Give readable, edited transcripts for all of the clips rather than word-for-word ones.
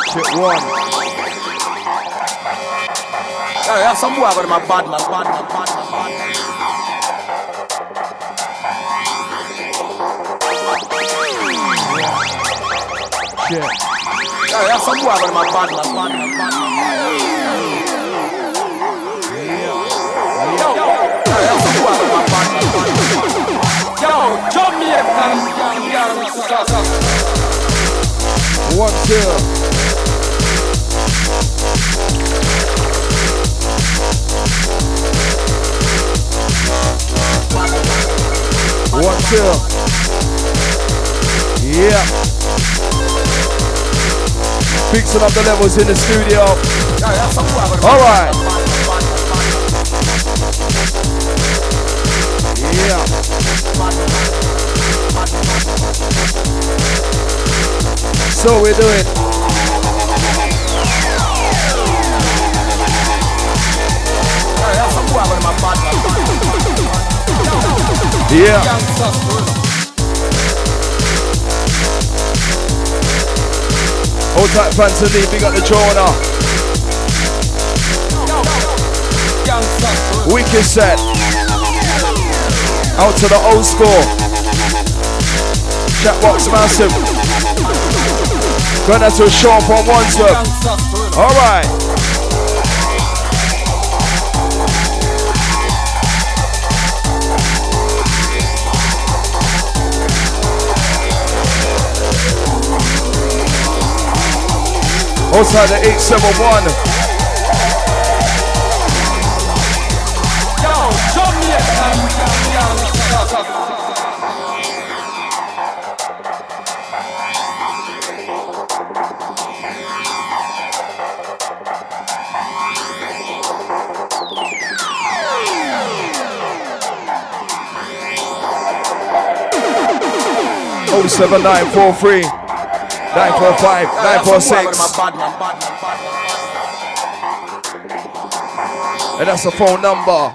Shit one. Yeah, some boy got my bad man. Shit. Yeah, some boy got my bad man. Yo, Jamaican. 1, 2. One, two. Yeah. Fixing up the levels in the studio. Alright. Yeah. So we do it. Yeah. Hold tight, Fancy, big up the Jonah. Wicked set. Out to the old school. Chatbox massive. Going out to a Sean from Wandsworth. Alright. Outside the 871. Oh, 7943 945 946. And that's the phone number.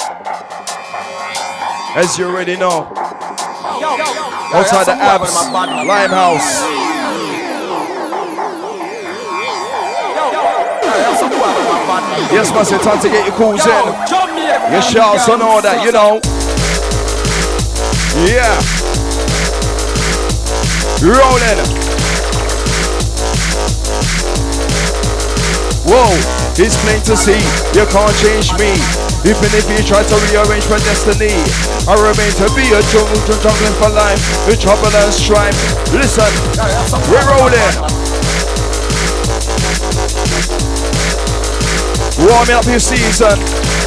As you already know. Outside the Abs, Limehouse. Yes, man, it's time to get your calls in. Your shouts and all that, you know. Yeah. Rolling. Whoa, it's plain to see, you can't change me. Even if you try to rearrange my destiny, I remain to be a jungle for life, with trouble and strife. Listen, we're rolling. Warming up your season.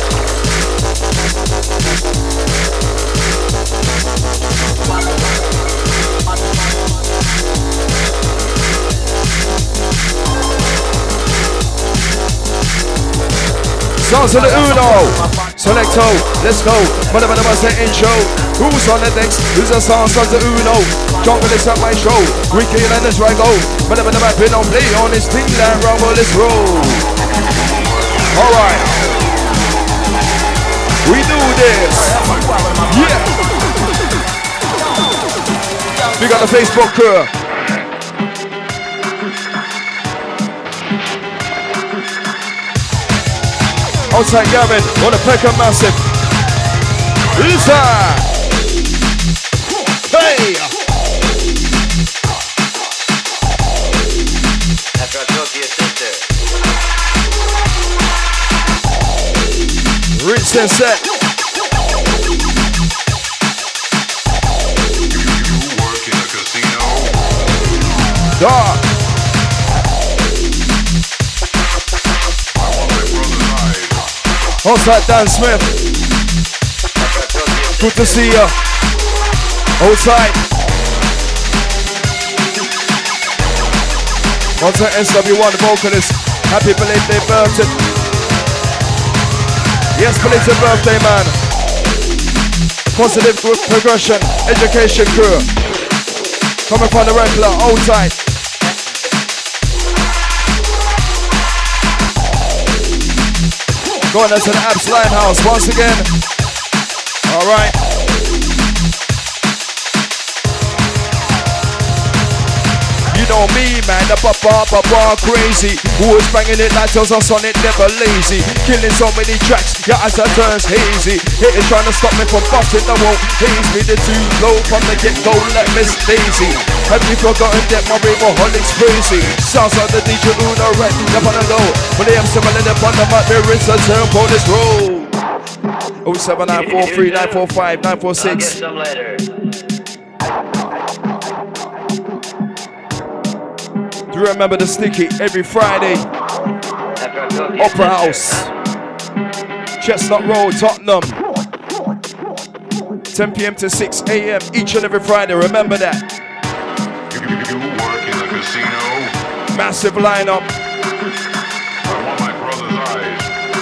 Sounds of the Uno, Selecto, let's go. Whatever the intro. Who's on the decks? Who's the sounds of the Uno? Jungle is at my show. Ricky and this right go. Whatever the map don't play on this thing that rumble, let's roll. Alright. We do this. Yeah. We got the Facebook crew. Outside Gavin, on a Peckham Massive. Lisa! Hey! After I talk to your sister. Rinse and set. You work in a casino? Dark. Outside Dan Smith. Good to see you. Outside. Outside SW1, the vocalist. Happy belated birthday. Yes, belated birthday, man. Positive progression, education crew. Coming from the regular, outside. Going into the Abs Limehouse once again. Alright. You know me, man, the bar crazy. Always banging it like tells us on it, never lazy. Killing so many tracks, your eyes are turns hazy. Haters trying to stop me from busting, they won't haze me. They're too low from the get-go like Miss Daisy. Have you forgotten that my rainbowholic's crazy? Sounds like the DJ Uno Red, they're on the low. But they have similar to on the map, there is a turn for this road. 07943 945 946. Some later. Do you remember the sticky every Friday? Opera House, Chestnut Road, Tottenham. 10 p.m. to 6 a.m. each and every Friday. Remember that. You work in the casino. Massive lineup. I want my brother's eyes.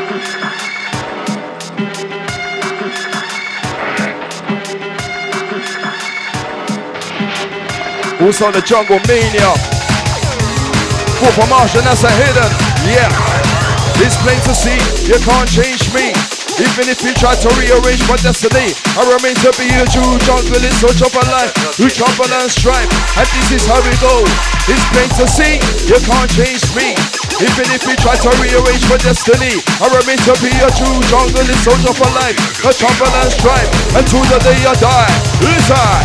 Also the Jungle Mania. For promotion, that's a hidden. Yeah. It's plain to see, you can't change me. Even if you try to rearrange my destiny, I remain to be a true jungle in search of a life, who trouble and strife, and this is how we go. It's plain to see, you can't change me. Even if you try to rearrange my destiny, I remain to be a true jungle in search of a life, a trouble and strife, until the day I die. Who's I?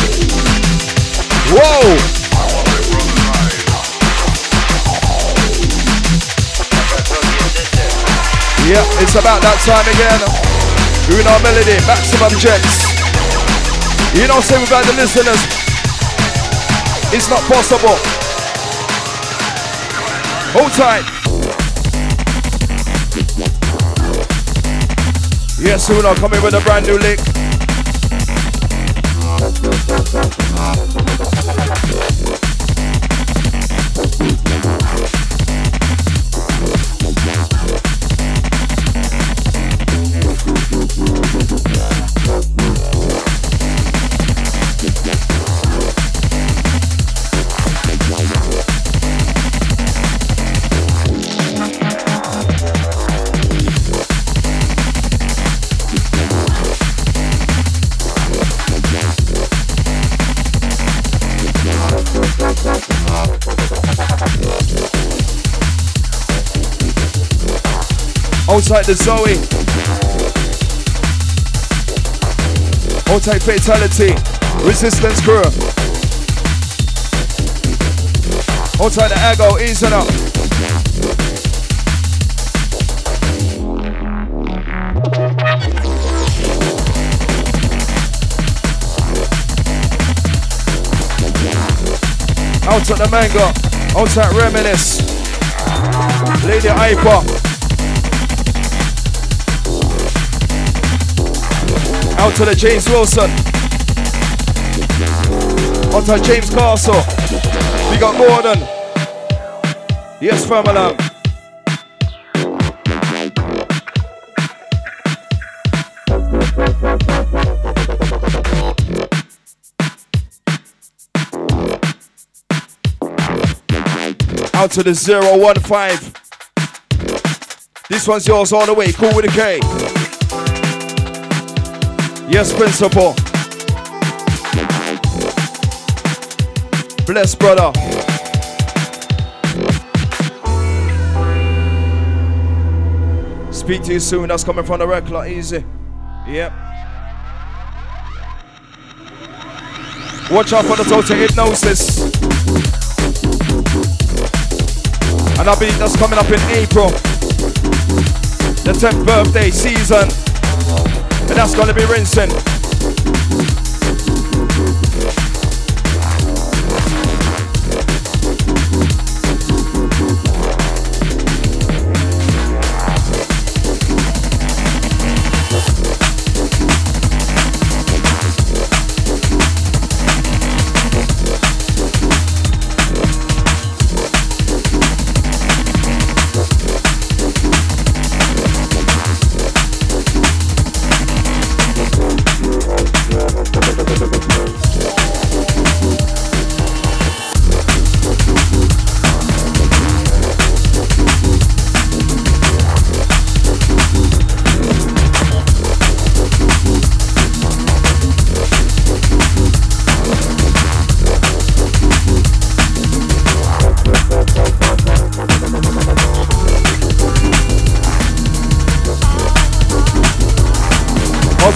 Whoa! Yeah, it's about that time again. Uno Melody, Maximum Jets. You know, say without the listeners, it's not possible. Hold tight. Yes, Uno coming with a brand new lick. Outside the Zoe. Outside Fatality. Resistance Crew. Outside the Aggo, easing up. Outside the Mango. Outside Reminisce. Lady Ipa. Out to the James Wilson. On to James Castle. We got Gordon. Yes, Firmalam. Out to the 015. This one's yours all the way. Cool with a K. Yes, Principal. Bless, brother. Speak to you soon. That's coming from the record. Easy. Yep. Watch out for the Total Hypnosis. And I believe that's coming up in April. The 10th birthday season. And that's gonna be rinsing.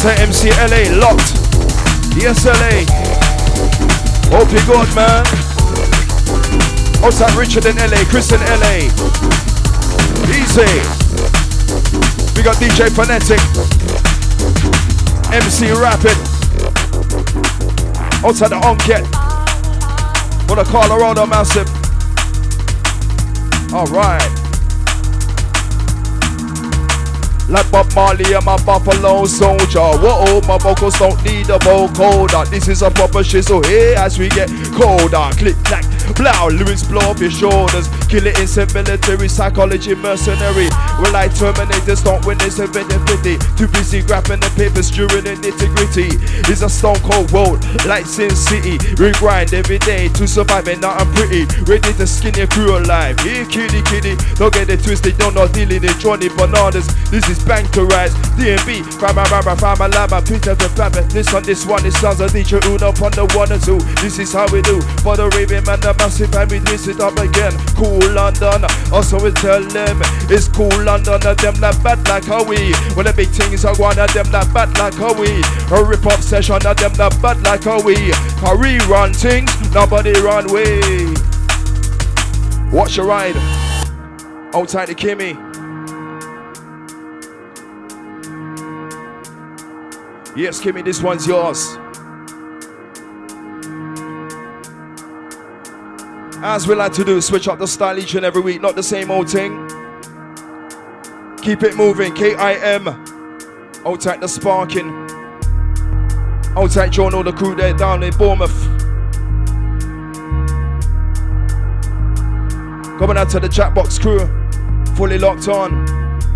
Outside MCLA, locked. Yes, LA. Hope you good, man. Outside Richard in LA, Chris in LA. Easy. We got DJ Phonetic. MC Rapid. Outside the Onket. For the Colorado Massive. Alright. Like Bob Marley, I'm a Buffalo soldier. Whoa, my vocals don't need a vocoder. This is a proper shizzle here as we get colder. Click, clack, blow, lyrics blow off your shoulders. Kill it instant military, psychology, mercenary. We're like Terminators, don't win this event in 50. Too busy grabbing the papers during the nitty gritty. It's a stone cold world, like Sin City. We grind every day to survive and not pretty. Ready to skin your crew alive. Here, kitty, kitty, don't get it twisted, don't not dealing in Johnny Bananas. This is bang to rise, DMB, Fama Lama, Peter the Pamper. This one, it sounds a DJ Uno up on the 1 and 2. This is how we do, for the raving man, the massive, and we twist it up again. Cool London, also we tell them, it's cool London, them that bad like how we. When the big things are one of them that bad like how we. A rip up session of them that bad like how we. How we run things, nobody run way. Watch your ride, outside the Kimmy. Yes, Kimmy, this one's yours. As we like to do, switch up the style each and every week, not the same old thing. Keep it moving, KIM. Outside the sparking. Outside John, all the crew there down in Bournemouth. Coming out to the Jackbox crew, fully locked on.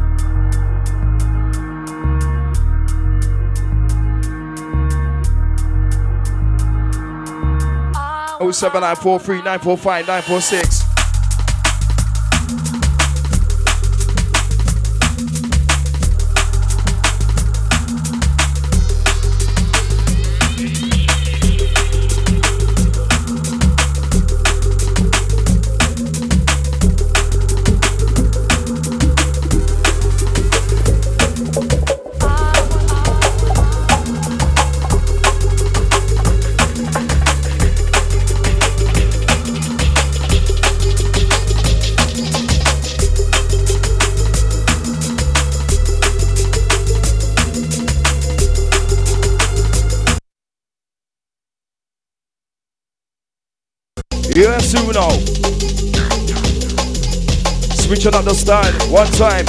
07943 945 946. Yes, Uno. Switching up the style one time.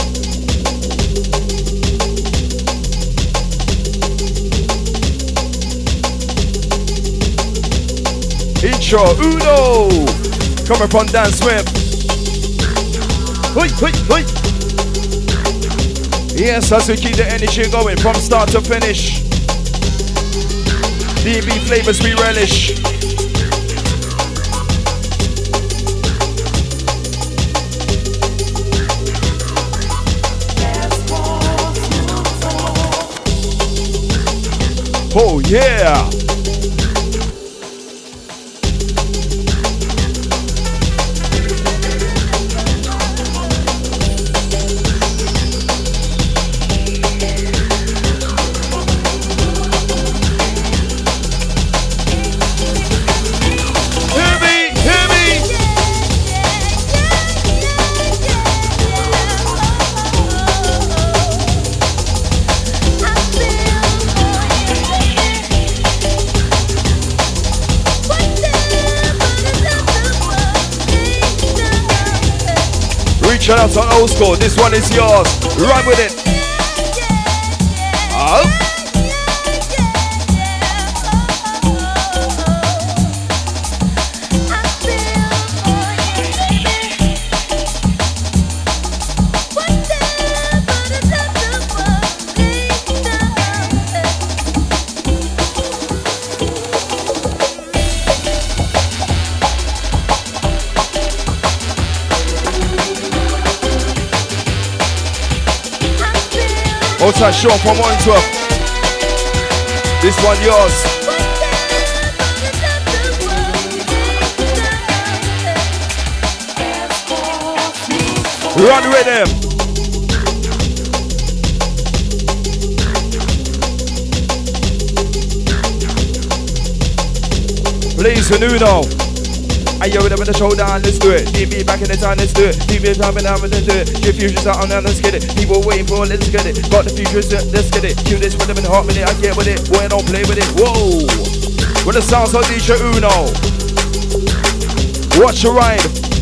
Intro, Uno. Coming from Dan Swim. Hoi, hoi, hoi. Yes, as we keep the energy going from start to finish. DB flavors we relish. Oh yeah! Shout out to Old School, this one is yours. Run with it. Up. Outside Sean from Wandsworth. This one yours. Run with him. Please, and Uno. Hey, yo, with the showdown, let's do it. DB back in the time, let's do it. DB time and I'm gonna do it. Get fusions out on now, let's get it. People waiting for it, let's get it. Got the futures, let's get it. Cue this rhythm and heart with it, I get with it. Boy, I don't play with it. Whoa! With the sounds of DJ Uno. Watch your ride.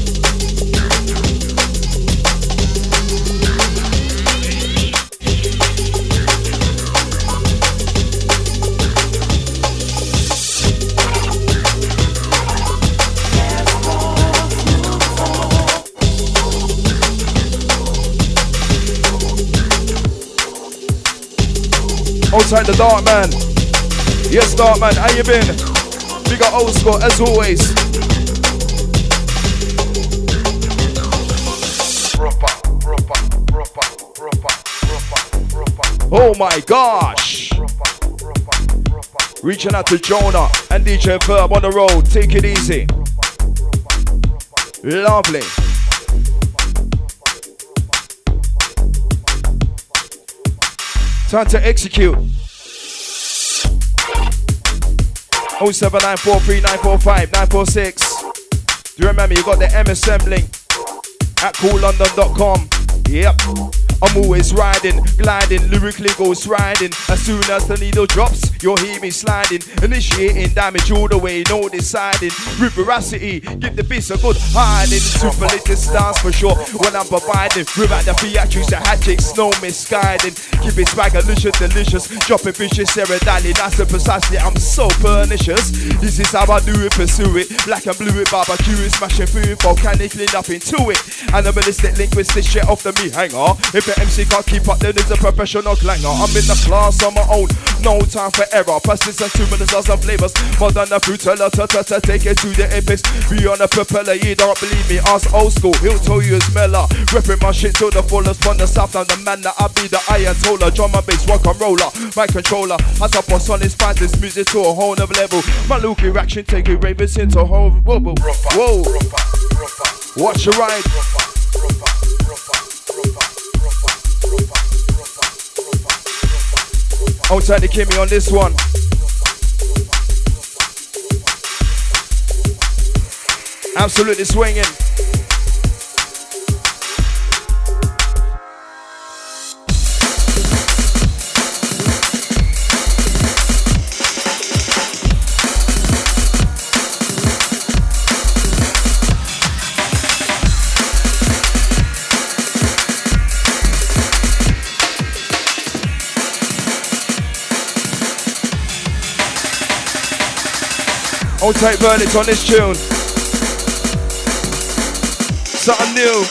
Outside the Dark Man. Yes, Dark Man, how you been? Big up old school as always. Oh my gosh. Reaching out to Jonah and DJ Verb on the road. Take it easy. Lovely. Time to execute. 07943945946. Do you remember you got the MSM link at coollondon.com? Yep. I'm always riding, gliding, lyrically ghost riding. As soon as the needle drops, you'll hear me sliding. Initiating damage all the way, no deciding. With veracity, give the beast a good hiding. Superlative stance for sure when I'm providing. Without the theatrics, the hatchets, no misguiding. Keep it swagalicious, delicious. Dropping vicious, serodali, nice and precisely. I'm so pernicious. This is how I do it, pursue it. Black and blue it, barbecue it, smashing through it, volcanically nothing to it. Animalistic linguistic shit off the me hanger. If the MC can't keep up, then it's a professional clanger. I'm in the class on my own, no time for error. Persistent 2 minutes, some flavors. More than a fruit teller, take it to the apex. Be on a propeller, you don't believe me, ask old school. He'll tell you it's Mella. Ripping my shit to the fullest from the south. I'm the man that I be the Ayatollah. Drum and bass, rock and roller, my controller. As I boss on this find this music to a whole nother level. My Luke reaction, take it ravens into a whole wobble. Whoa, watch your ride. Outside the Kimmy on this one. Absolutely swinging. Outside verdict on this tune. Something new.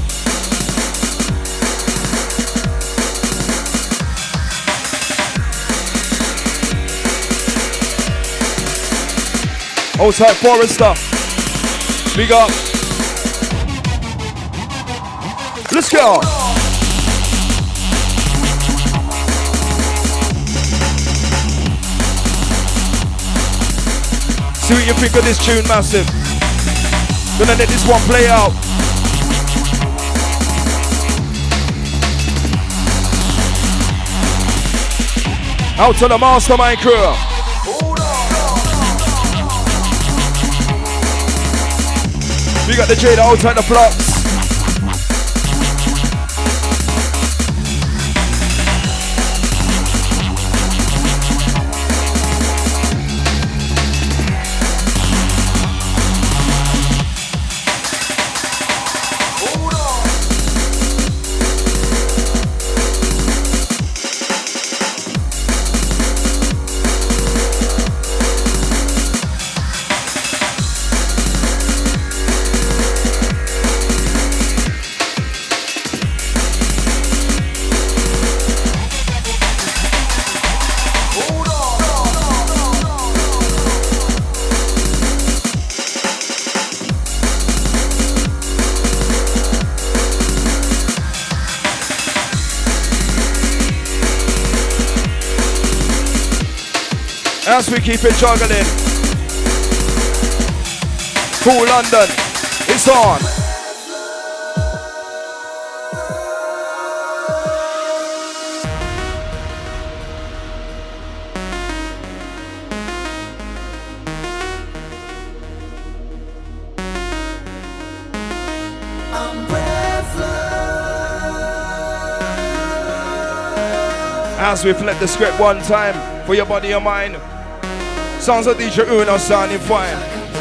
Outside Forrester. Big up. Let's go. See what you think of this tune, massive. Gonna let this one play out. Out to the mastermind crew. We got the Jada outside the flux. As we keep it juggling. Cool London, it's on. As we flip the script one time for your body and mind. Sounds of DJ Uno sounding fine.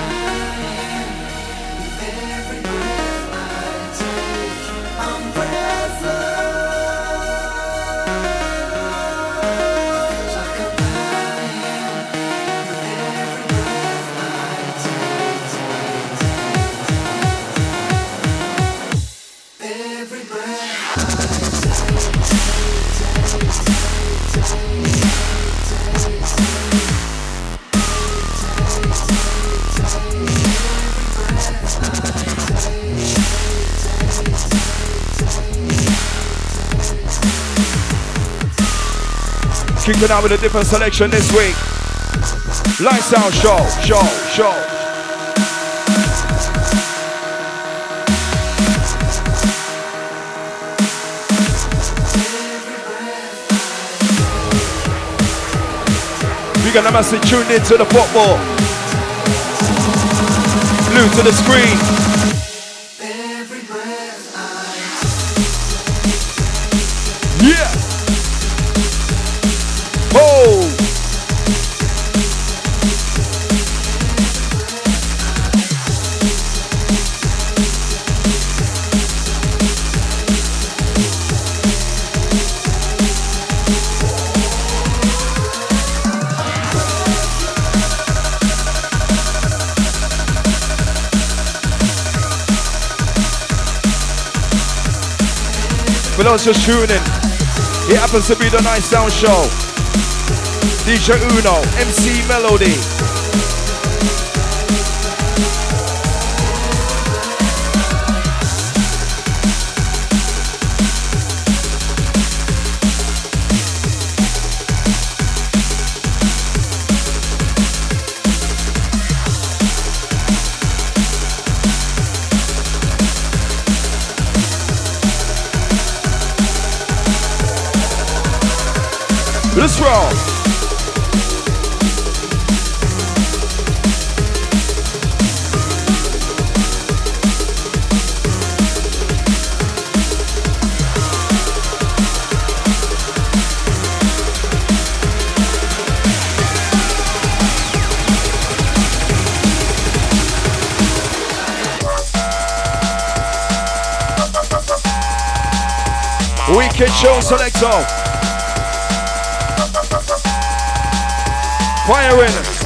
Kicking out with a different selection this week. Light sound show. We're gonna must tuned into the football. Blue to the screen. Yeah. Oh! For those just tuning in, it happens to be the Night Sound Show. DJ Uno, MC Melody. Let's roll. Wicked show selector. Firing.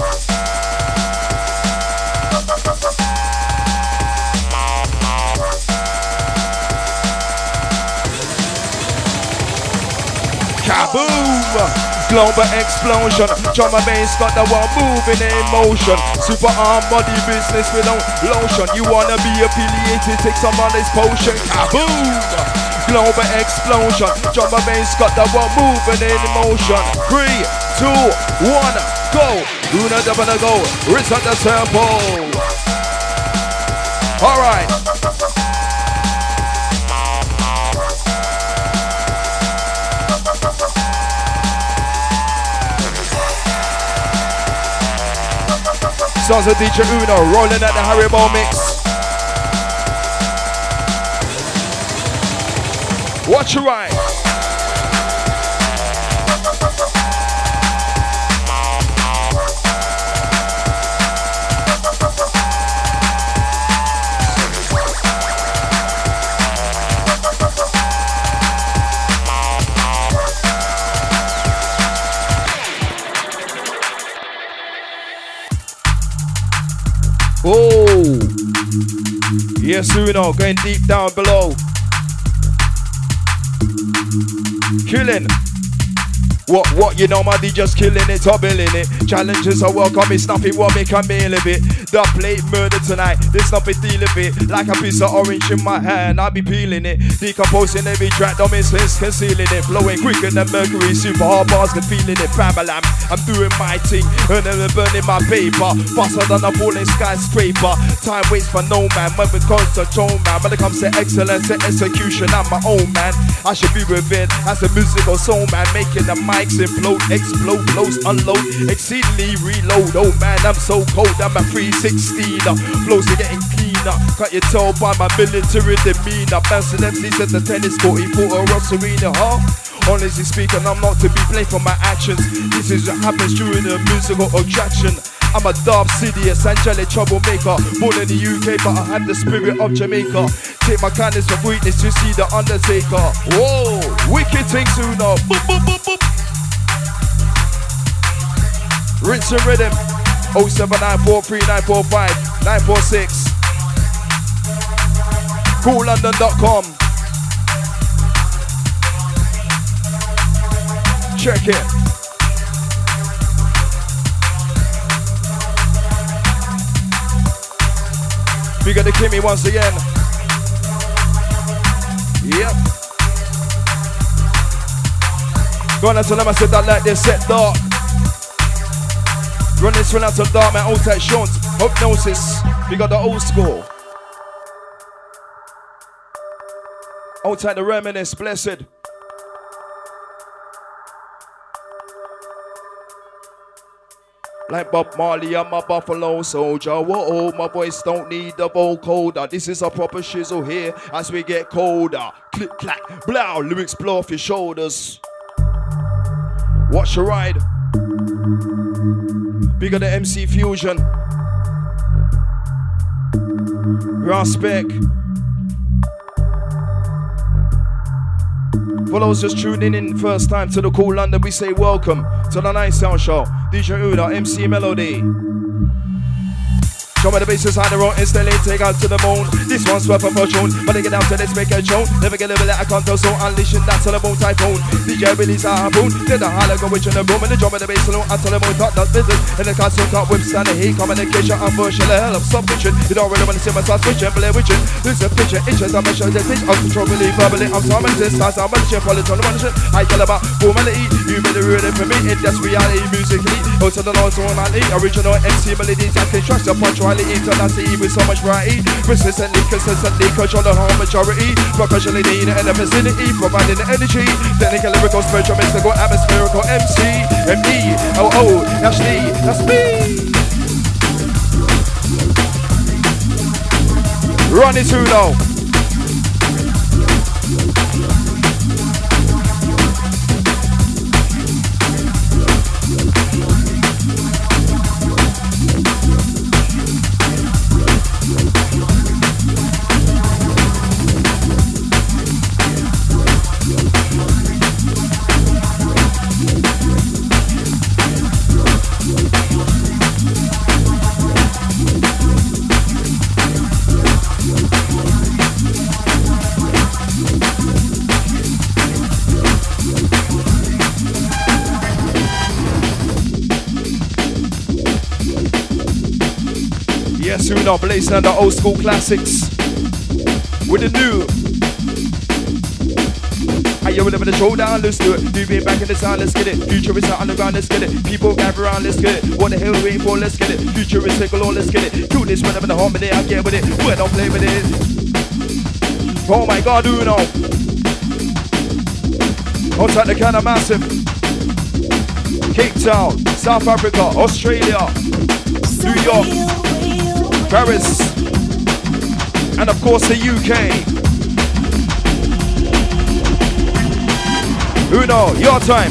Kaboom! Global explosion. Drum and bass got the one moving in motion. Super arm body business without lotion. You wanna be affiliated? Take some of this potion. Kaboom! Global explosion. Drum and bass got the one moving in motion. 3, 2, 1, go! Una double go. Reset the tempo. All right. Sounds of DJ Uno rolling at the Haribo mix. Watch your right. Oh, yes, Uno, going deep down below. Killing. What, you know, my D just killing it or billing it. Challenges are welcome, it's nothing what make a meal of it. The plate murder tonight, this not big deal of it. Like a piece of orange in my hand, I'll be peeling it. Decomposing every track, dominance concealing it. Flowing quicker than mercury, super hard bars, can feeling it. Bam-a-lam, I'm doing my thing, and then burning my paper. Faster than a falling skyscraper. Time waits for no man, when it comes to tone man. When it comes to excellence and execution, I'm my own man. I should be revered as a musical soul man, making the mics implode, explode, close, unload, exceedingly reload. Oh man, I'm so cold, I'm a 316. Flows are getting cleaner, can't you tell by my military demeanor? Bouncing MCs at the tennis court, he put a Ross Arena, huh? Honestly speaking, I'm not to be blamed for my actions. This is what happens during the musical attraction. I'm a Dark Sidious, angelic troublemaker. Born in the UK, but I have the spirit of Jamaica. Take my kindness of weakness to see the Undertaker. Whoa, wicked things sooner. Boop, boop, boop, boop. Rinse and rhythm. 07943945946. CoolLondon.com. Check it. We got the Kimmy once again. Yep. Go on and tell them I said that like this set dark. Run this one out to dark, man. Old tight Sean. Hypnosis. We got the old school. Old tight the reminisce. Blessed. Like Bob Marley, I'm a Buffalo soldier. Whoa, my voice don't need the vocoder. This is a proper shizzle here as we get colder. Click, clack, blow, lyrics blow off your shoulders. Watch your ride. Bigger the MC Fusion. Respect. For those just tuning in first time to the Cool London, we say welcome to the Night Sound Show. DJ Uda, MC Melody. Show me the bases on the road, instantly take out to the moon. This one's worth a fortune, but they get down to this make a tune. Never get a bit of control, so unleashing that to the moon typhoon. DJ release a harpoon, did the holler go witch in the room, and the drum of the bass alone until the moon talk that business. And the constant talk with stand the heat, communication, and virtual hell of submission. You don't really want to see my start switching, play witching. Lose a picture, inches, I'm measuring the pitch, uncontrollably, verbally, I'm sorry, this starts, I'm managing, polytone, managing. I tell about formality, you made the ruin for me, in this reality, musically. Go to the Lord, so on, original MC melodies, I can trust the punctuality, tenacity with so much variety. Persistently, consistently, control the whole majority. Professionally, in the vicinity, providing the energy. Technical, lyrical, spiritual, mystical, atmospherical, MC, ME, oh, that's me, that's me. Run it through now. Soon up, blazing the old school classics with the new. Are you ready for the showdown? Let's do it. New being back in the sound, let's get it. Futuristic underground, let's get it. People gather around, let's get it. What the hell are we waiting for? Let's get it. Futuristic galore, let's get it. Do this whenever the harmony, I get with it. We don't play with it. Oh my God, Uno. Outside the kind of massive. Cape Town, South Africa, Australia, New York, Paris, and of course the UK. Uno, your time.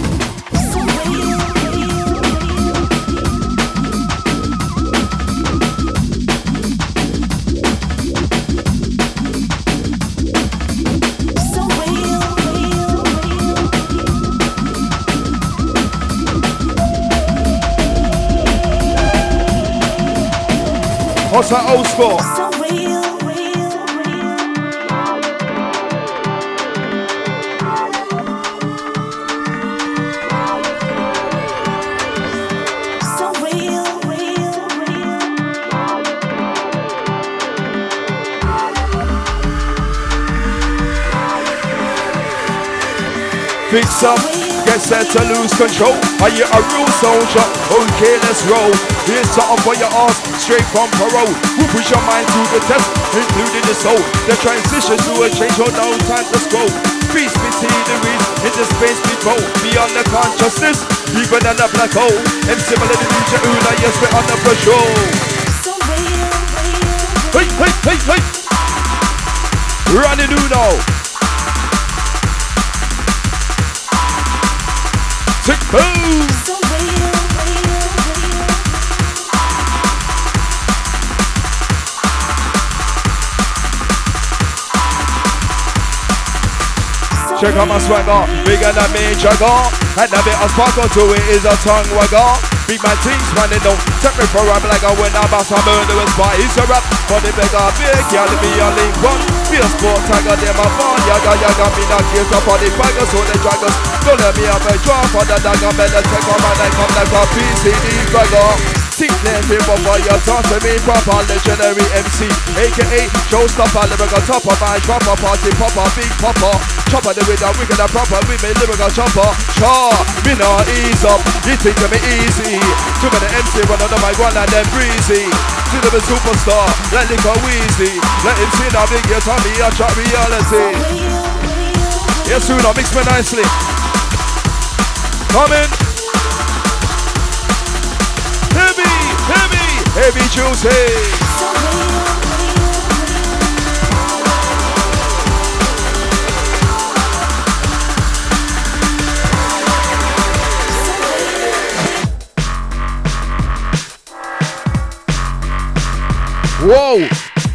What's that old school? Fix up, get set to lose control. Are you a real soldier? Okay, let's roll. Here's something for your ass, straight from parole. Who push your mind to the test, including the soul. The transition to a change, oh no time to scroll. Peace between the reeds, in the space we go. Beyond the consciousness, even in the black hole. And similar to DJ Una, yes, we're on the patrol. Hey, hey, hey, hey. Running Uno. Check out my swagger, bigger than me, jugger. And a bit of sparkle to it is a tongue wagger. Big man things running down. Take me for a rap like I went out about some murderous boy. It's a rap for the beggar, big girl, me a link one. Be a sport tiger, them a fun. Yaga, me not case up on the fighters, so they drag us. Don't let me have a draw for the dagger. Better take on my neck, come like a PCD bagger. Think them for your toss to me proper legendary MC, aka showstopper, lyrical topper, my dropper, party popper, big popper, chopper the with a wicked and proper, we may lyrical chopper. Sure, me no ease up, you think of me easy. Too many MC run under my one and then breezy. To the superstar, let it go easy. Let him see now big yes on me, I try reality. Yes, soon I'll mix me nicely. Coming. Heavy juicy. Whoa.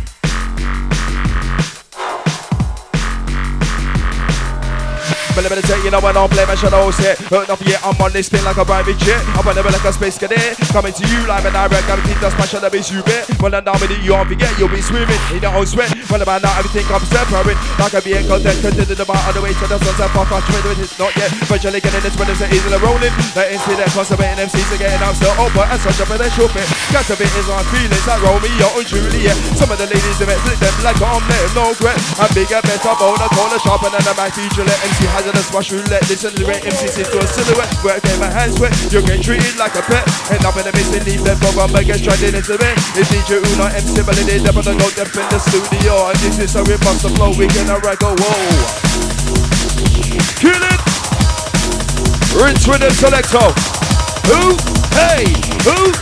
Better take, you know, I don't play my shadows here. Heard enough yet, I'm on this thing like a private jet. I'm on the like a space cadet. Coming to you live and direct, gotta keep the smash on the base you bet. When I'm down with it, you won't forget, you'll be swimming in your own sweat. When about now, everything comes separate. Like a being content, continue the bar on the way to the sunset. Pop out, with it's not yet. Virtually getting this when it's easily rolling. Let it see that constipating MCs are getting out still open. And such a potential fit. Captivating on feelings like Romeo and Juliet. Some of the ladies, they flip them like I'm letting no regret. I'm bigger, better, bolder, taller, sharper than a back feature. Let MC hazardous smash roulette. Listen to the rate MCs into a silhouette. Where I get my hands wet, you get treated like a pet. End up in the mix and leave them from but get stranded into bed. It's DJ Uno MC, but it is up on the note up in the studio. And this is how we bust the flow, we can alright go, whoa. Kill it! Rinse with the selector. Who? Hey! Who?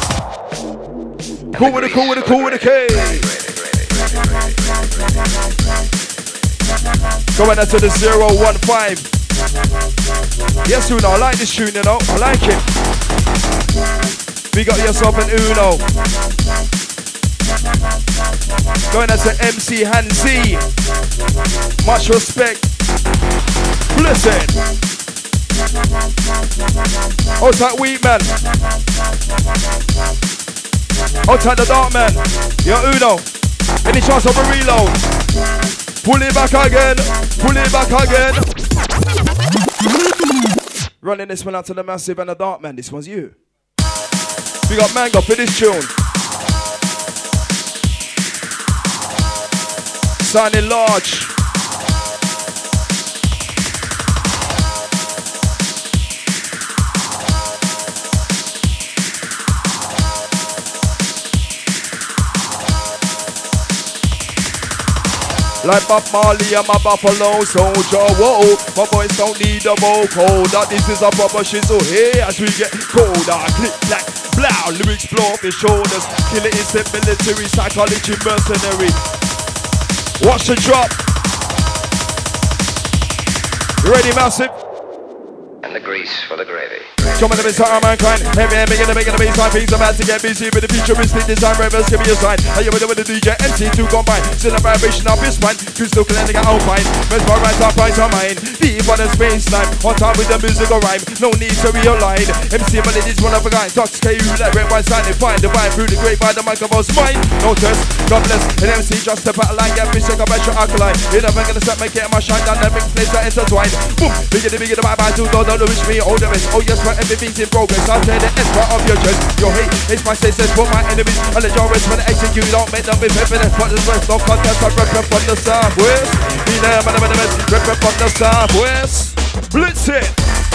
Cool with a K. Going out to the 015. Yes, Uno, I like this tune, you know, I like it. We got yourself an Uno. Going out to MC Hansi. Much respect. Listen. Hold tight, Wheat Man. Hold tight, the Dark Man. Yo, Uno. Any chance of a reload? Pull it back again. Pull it back again. Running this one out to the Massive and the Dark Man. This one's you. We got Mango for this tune. Signing large. Like Bob Marley and my Buffalo Soldier, whoa. My boys don't need a vocal. That this is a proper shizzle here as we get colder. Click, clack, blow, lyrics blow off your shoulders. Kill it instant military, psychology, mercenary. Watch the drop. You ready, Massive? And the grease for the gravy. Come on, the best of mankind. Heavy and big and making the baseline. Things about to get busy with the futuristic design. Rebels, give me a sign. Are you with the DJ MC2 combine? Still a vibration of his spine. Crystal cleansing alpine. Mesmerize our price of mine. Deep on the space time. On time with the musical rhyme. No need to realign. MC melodies one of a kind. Talks KU like red white sign. Find the vibe through the great by the microphone's mind. No test, God bless. An MC just step out of line. Get me shake up your alkaline. You're never gonna stop making my shine. Dynamic plays that intertwine. Boom. Bigger the bye bye. Don't wish me all the best. Oh yes, my everything's in progress. I'll tear the S part of your chest. Your hate is my senses for my enemies. I'll let your rest when I execute. Don't make them be evidence. But the rest, no contest. I rep from the southwest. Be there, man, the best. Rep from the southwest. Blitz it.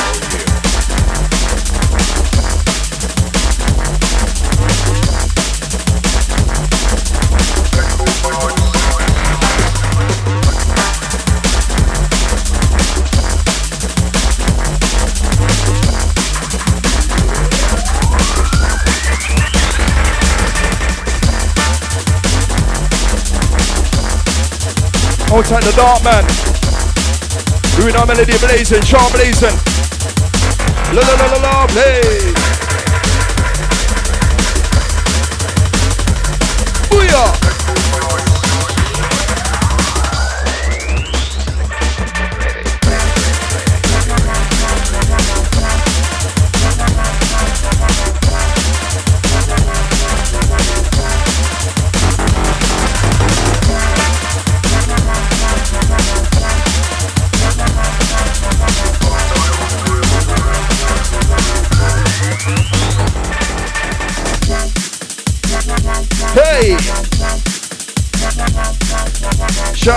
Hold tight, the Dark Man. Doing our melody blazing, sharp blazing. La la la la la, play. Booyah.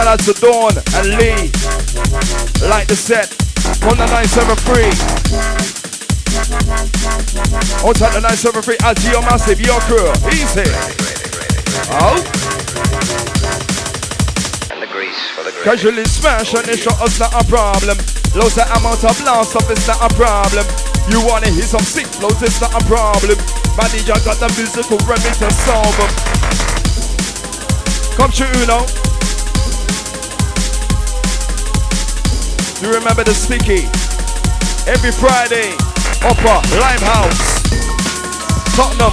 Shout out to Dawn and Lee. Like the set on the 973. On top the 973. Out to your massive, your crew. Easy. Oh. And the grease for the gravy. Casually smash and they shot us not a problem. Loads of amount of blast up, it's not a problem. You wanna hear some sick flows, it's not a problem. My DJ got the musical remix to solve them. Come to Uno. You remember the sticky? Every Friday, Upper Limehouse, Tottenham.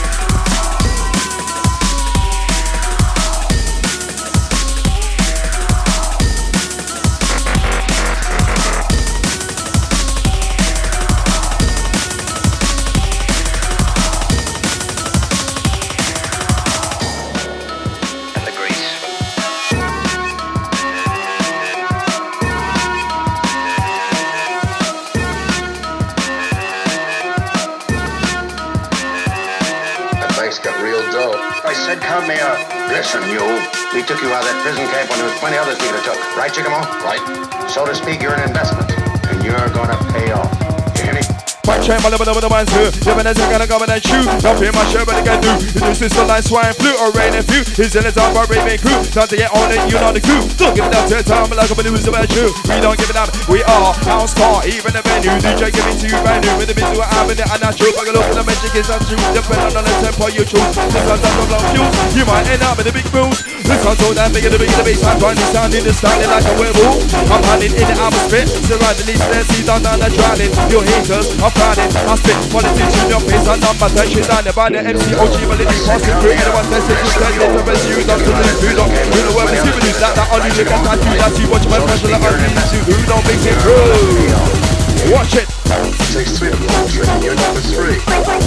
Come here. Listen, you. We took you out of that prison camp when there was plenty others we could have took. Right, Chickamauga? Right. So to speak, you're an investment. And you're gonna pay off. You hear me? One chain, my little one's too. Living as a gonna go and shoot. Don't feel my shirt, but they can do. The sister like swine flu or rain and few. His in his arm, our raving crew. Time to get on it, you know the crew. Don't give it up to the time, like a blues about you. We don't give it up. We are house car, even the venue. DJ giving to you brand new. With the visual avenue and natural. Bugger look at the magic is that you. Depending on the tempo you choose. This one's not long fuse. You might end up with the big moves. This one's all that bigger, the bigger the bass. I'm trying to sound in the styling like a werewolf. I'm hunting in the atmosphere. Surround the least, let's see down the drowning. Your haters are frowning. I spit politics in your face and number 10. She's on the by the MC OG, but it's passing through. Anyone that's it, you tell it to best you. Don't to the food, don't you know where we see with that on you. Look at that, you that, you watch my pressure, like I need you. Who don't make it through? Watch it. 6-3 to Patrick, you're number 3.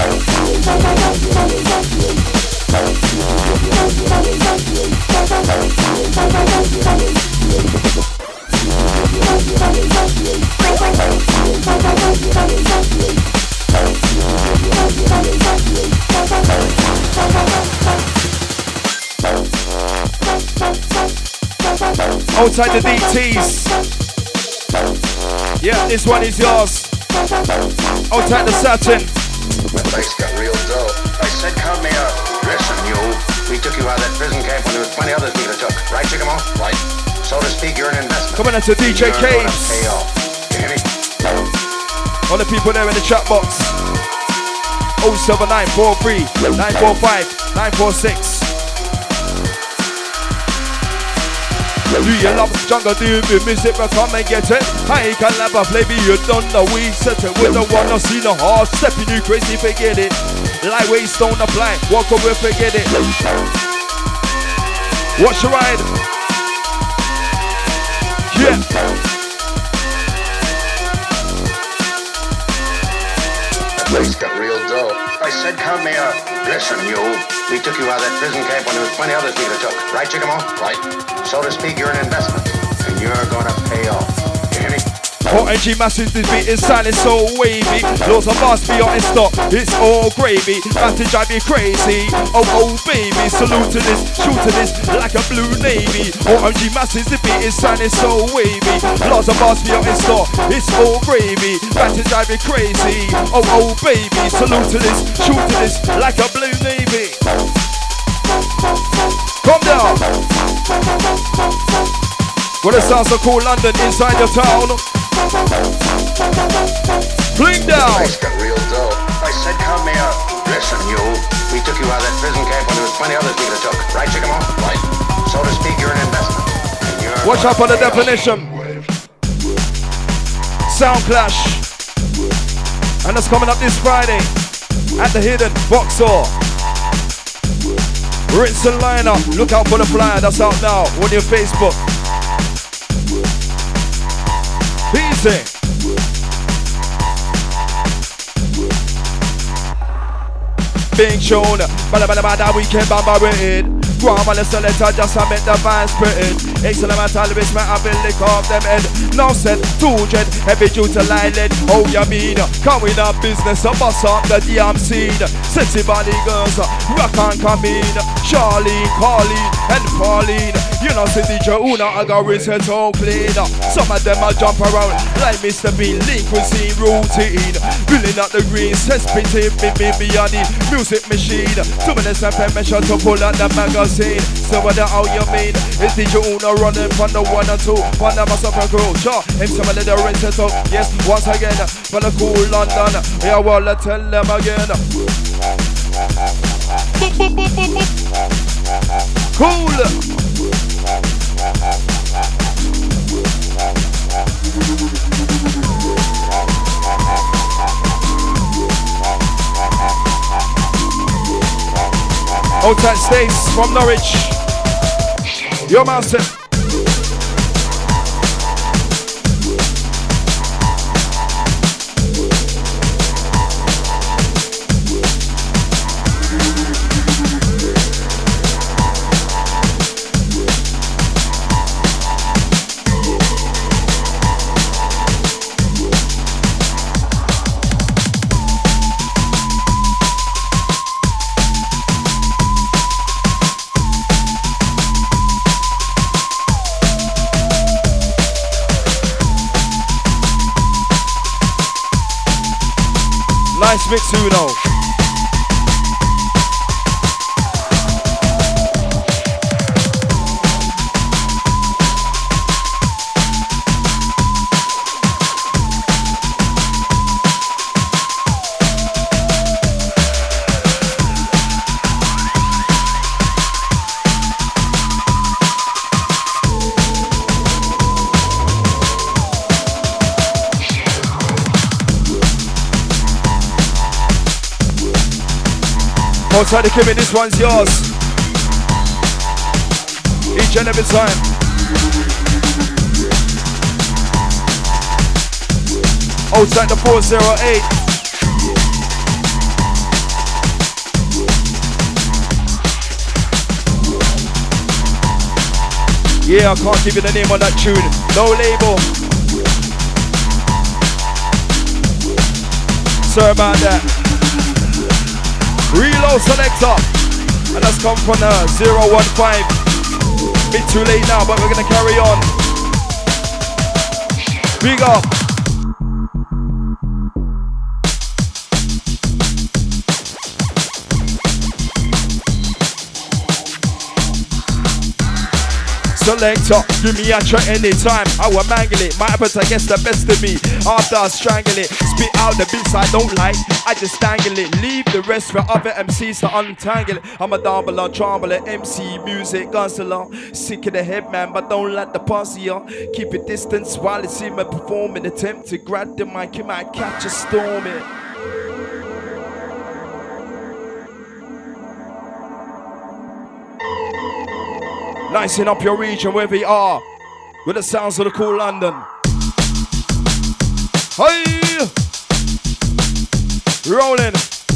Outside the DTs. Yeah, this one is yours. Outside the Saturn. My face got real dull. I said, come here. Listen, you. We took you out of that prison camp when there was plenty others we could have took. Right, Chickamauga? Right. So to speak, you're an investment. Coming out to DJ Caves. Pay off. You hear me? All the people there in the chat box. 07943 945 946. Do you love jungle? Do you music? But come and get it. I can have a flavor. You don't know we set it. We don't wanna see no hard stepping. You crazy, forget it. Lightweight stone apply. Walk away, forget it. Watch your ride. Yeah. That place got real dull. I said, come here. Listen, you. We took you out of that prison camp when there was plenty others we could have took. Right, Chickamauga? Right. So to speak, you're an investment. And you're gonna pay off. You hear me? ONG Massive, this beat is silent, so wavy. Loads of bars be on stop, it's all gravy. About to drive me crazy. Oh baby, salute to this, shoot to this like a blue navy. ONG Massive, the beat is silent, so wavy. Loads of bars be on stop, it's all gravy. About to drive me crazy. Oh baby, salute to this, shoot to this like a blue navy. Come down. What it sounds so cool, London inside your town. Fling down. The place got real dull. I said, come here. Listen, you. We took you out of that prison camp when there was plenty others we could have took. Right, Chickamauga? Right. So to speak, you're an investment. And you're watch out for the definition. Sound Clash. And that's coming up this Friday at the Hidden Vauxhall. Rinse and Liner. Look out for the flyer. That's out now on your Facebook. Easy. Being shown, bada weekend bambarated. Grandma the selector just I make the vine spreading. Excellent mental lyrics, man, I feel lick off them head. Now said, 200, heavy due to lilac. Oh, you mean, come in our business, bust up the damn scene. Sexy body girls, rock on come in. Charlene, Carleen, and Pauline. You know, see DJ Una, I got reset all clean. Some of them I jump around like Mr. Bean, liquid scene routine. Filling up the green, cesspit me beyond the music machine. 2 minutes and 10 measure to pull out the magazine. So what the how you mean? It's DJ Una running from the 1 and 2. One of myself and crew, sure. Him some of the reset up. Yes, once again, for the cool London. Yeah, well, I tell them again. Cool. Outside States from Norwich. Your master. Nice mix, Uno. Outside the Kimmy, this one's yours. Each and every time. Outside the 408. Yeah, I can't give you the name on that tune. No label. Sorry about that. Reload selector, and that's come from 015. Bit too late now, but we're gonna carry on. Big up. Selector, give me a track anytime. I will mangle it. My appetite gets the best of me. After I strangle it, spit out the bits I don't like. I just dangle it. Leave the rest for other MCs to untangle it. I'm a doubler, troubler, MC, music, guzzler. Sick of the head, man, but don't let the posse on. Keep a distance while I see me performing. Attempt to grab the mic, you might catch a storm it. Nicing up your region where we are with the sounds of the cool London. Hey! Rolling.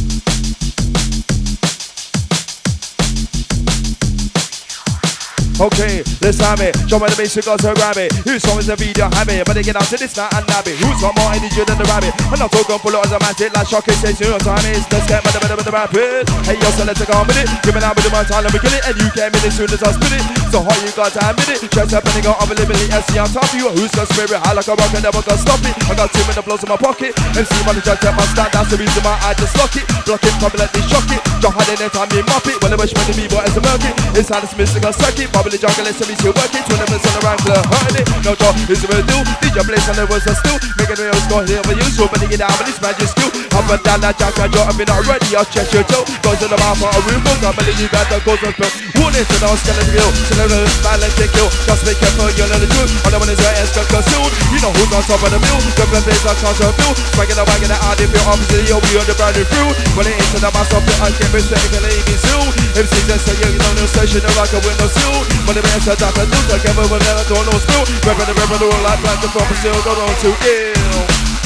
Okay, let's have it. Jump on the basic guys to grab it. Who's on the video habit? But they get out to this night and nab it. Who's got more energy than the rabbit? I'm not talking full of automatic like shocking says you know time is. Let's get better with the rapid. Hey yo, so let's go with it. Give it out with the time and we kill it. And you came in as soon as I spit it. So hot you got to admit it. Just happening on unbelievably SC on top of you. Who's got spirit? I like a rock and never gonna stop it. I got 2 minutes blows in my pocket. MC money just at my stand. That's the reason why I just lock it. Block it, come let me shock it. Jump hard in the time you mop it. When I wish when the b-boy is a murky. It's how this mystical circuit. The jungle is me still working, 20 minutes on the Wrangler, heard it. No job is a real deal. DJ Blaze and the words are still making real score here for you. So many get down with this magic skill. Up and down that jack and I've been already. I'll check your toe. Goes to the mouth for a real book. I believe you got the goals and spell. Warning to those skeleton hill. Skeleton silent take kill. Just be careful, you'll know the truth. All the one is right and stuck consumed. You know who's on top of the mill. Jumping place I can't show you. Swagging the wagon out if you're opposite. You'll be on the brand new crew. When it into the mass of the uncampus, technically be soon. MCs that say you know no station, no like a window sill. But the man said that I do, I can't move without a door, no spill. Reppin' the roll like black and from still go on to ill.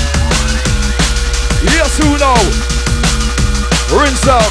Yes, who know? Rinse out.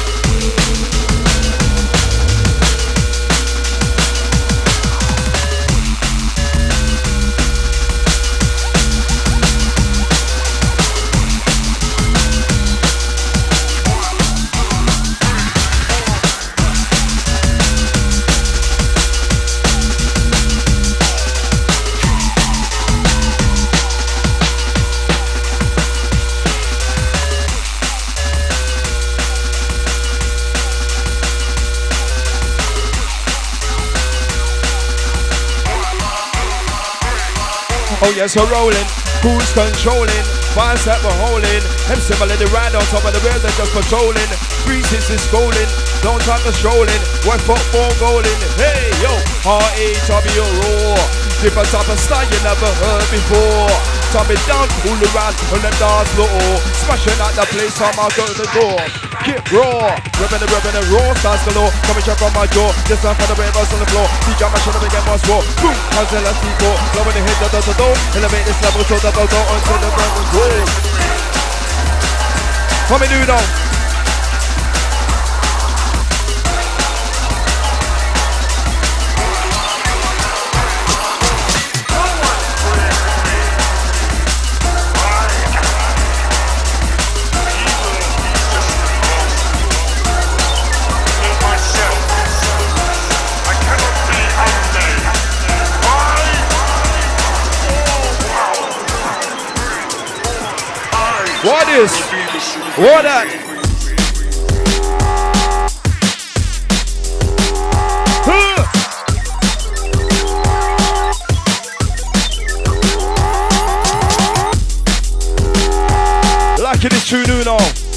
Oh yes, we're rolling. Who's controlling? Fires that we're holding. Them similar the ride on top of the rails, they're just patrolling. 360 scrolling. Don't try to strolling. We're football golden. Hey yo, R-A-W raw. Different type of style you never heard before. Top it down, all around on the dance floor. Smashing out the place, time I go to the door. Get raw, rubbing the raw stars galore. Coming straight from my jaw, just off for the ravers on the floor. DJ my shit up again once more. Boom, until I see four. Blowing the hit, the door. Elevate this level so that I'll go until the brothers roll. What me do now? What is? What that? Like it is true now.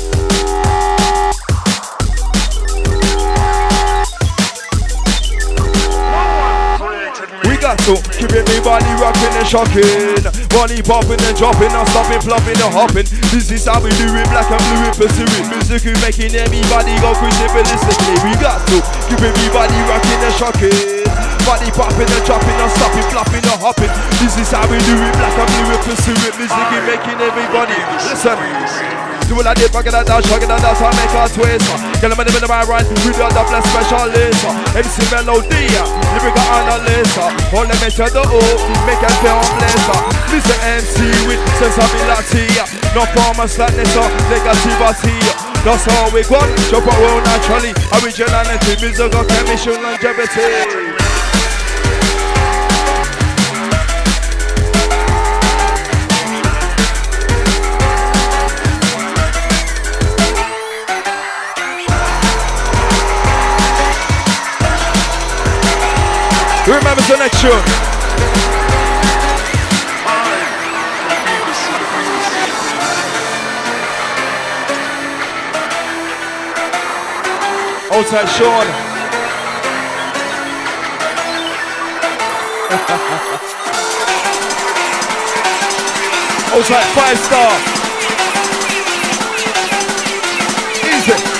We got to keep it me body rocking and shocking. Body popping and dropping, not stopping, plopping and hopping. This is how we do it, black and blue, it pursuing. Music who making everybody go crazy ballistically. We got to keep it me body rocking and shocking. Body popping and dropping, not stopping, flopping and hopping. This is how we do it, black and blue, it pursuing. Music who making everybody listen. Do what I did, back in that dash, back in that dash, I make a twist. Get them in the right, with the double specialist. MC Melody, lyrical analyst. Hold them into the O, make them feel blessed. This is MC with sensibility. No former slackness or negativity. That's how we go, jump around naturally. Originality, musical chemistry, longevity. Remember the next tune. Outside Sean. Outside 5-star. Easy.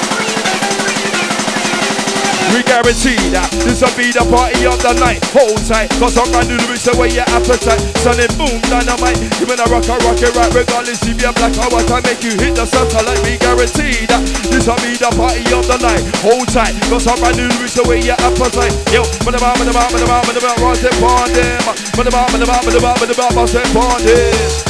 We guarantee that this'll be the party of the night. Hold tight, cause I'm brand new lyrics away your appetite. Sunny boom, dynamite. Even a rock it right, regardless if you're black or white. I make you hit the satellite. We guarantee that this'll be the party of the night. Hold tight, cause I'm brand new lyrics away your appetite. Yo, man about, what's it on them? Man about, what's it on them?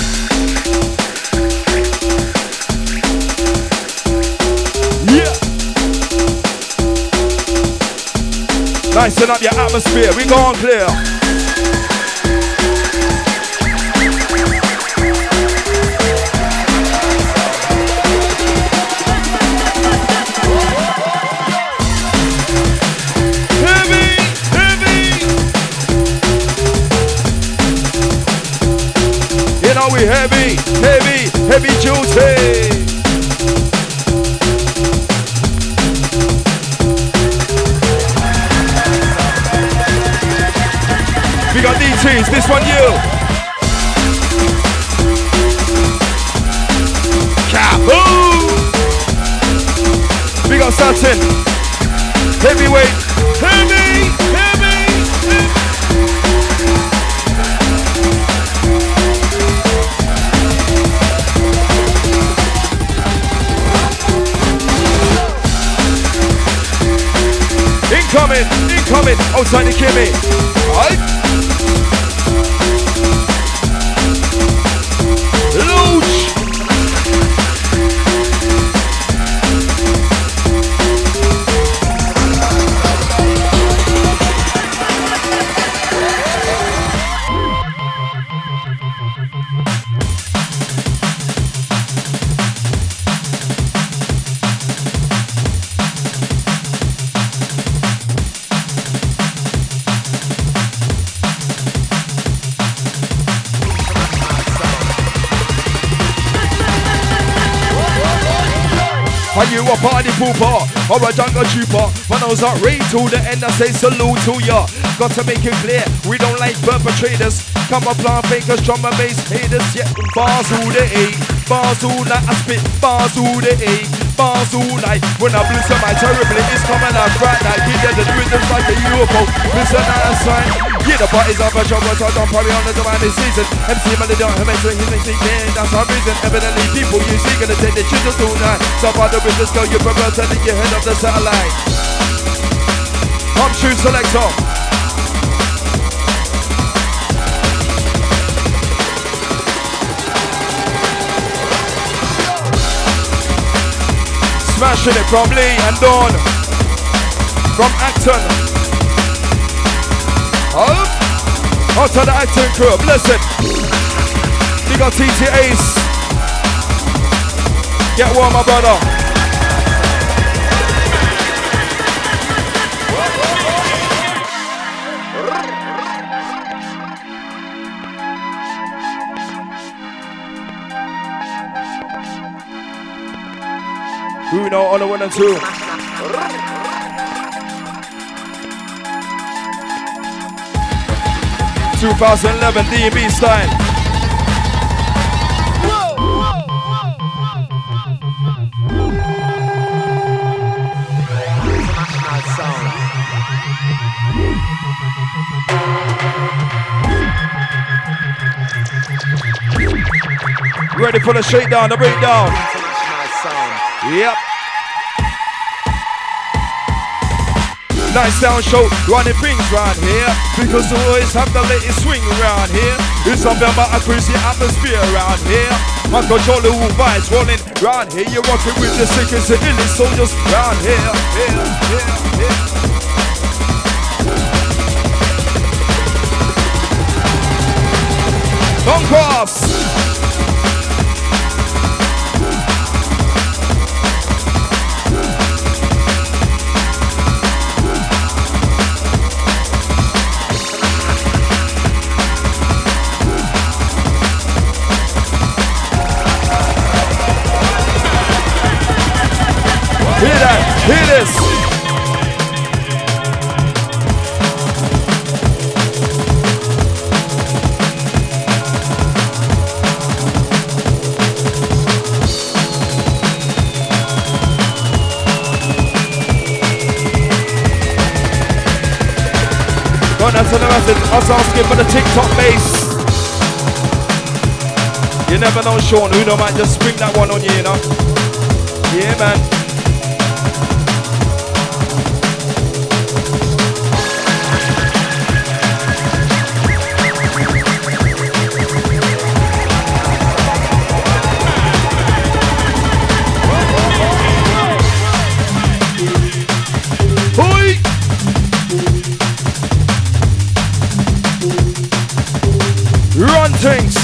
Nicing up your atmosphere, we gone clear. Heavy. You know we heavy duty. We got DTs, this one you. Kaboom! We got Satin. Heavyweight. Heavy. Incoming. Outside the Kimmy. Alright. Are you a party pooper or a jungle trooper? When I was right to the end, I say salute to ya. Got to make it clear, we don't like perpetrators. Come on, plant fakers, drum and bass haters. Yeah, bars who they hate, bars who like I spit, bars who they hate, bars who like. When I blister my terribly, it's coming out bright like he did the rhythms like a UFO. Listen that sign. Yeah, the party's up a trouble, so don't party on the demand this season. MC Melody don't have anything, he makes it clear, that's our reason. Evidently, people you see gonna take the children tonight. So far the business girl, you prefer to leave your head of the satellite. I'm True Selector. Smashing it from Lee and Dawn. From Acton. Out to the Acton crew, listen. We got TT Ace. Get warm, my brother. Uno on the 1 and 2. ...2011 D&B style. Ready for the shakedown, the breakdown. Yep. Nice sound show, running things round here. Because we always have the latest swing around here. It's something about a crazy atmosphere around here. My controller who vibes rolling round here. You're rocking with the sickest and illest soldiers round here. Don't cross. Hear that, hear this. Going out to the message, us asking for the TikTok bass. You never know, Sean, Uno might just spring that one on you, you know. Yeah, man. Run things.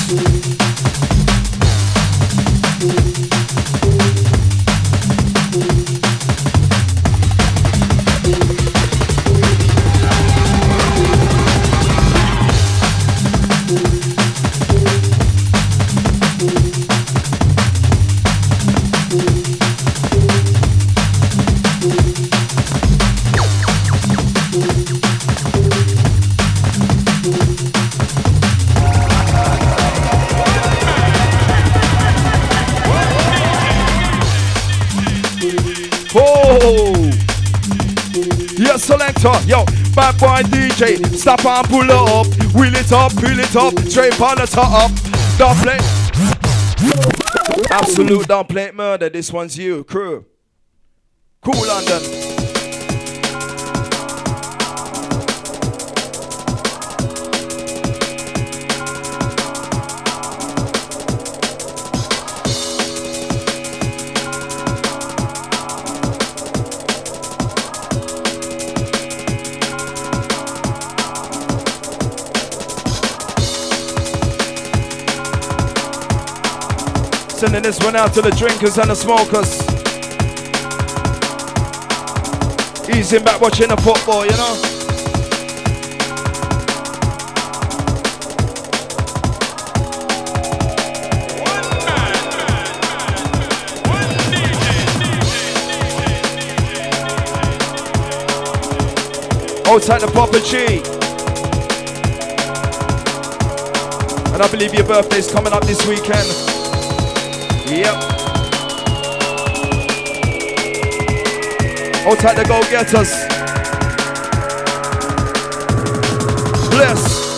Selector, yo, bad boy DJ, stop and pull it up, wheel it up, straight on the top, don't play, absolute don't play murder, this one's you, crew, cool London. Sending this one out to the drinkers and the smokers. Easing back watching the football, you know. Outside the Papa G. And I believe your birthday's coming up this weekend. Yep. Outside the go-getters. Bless.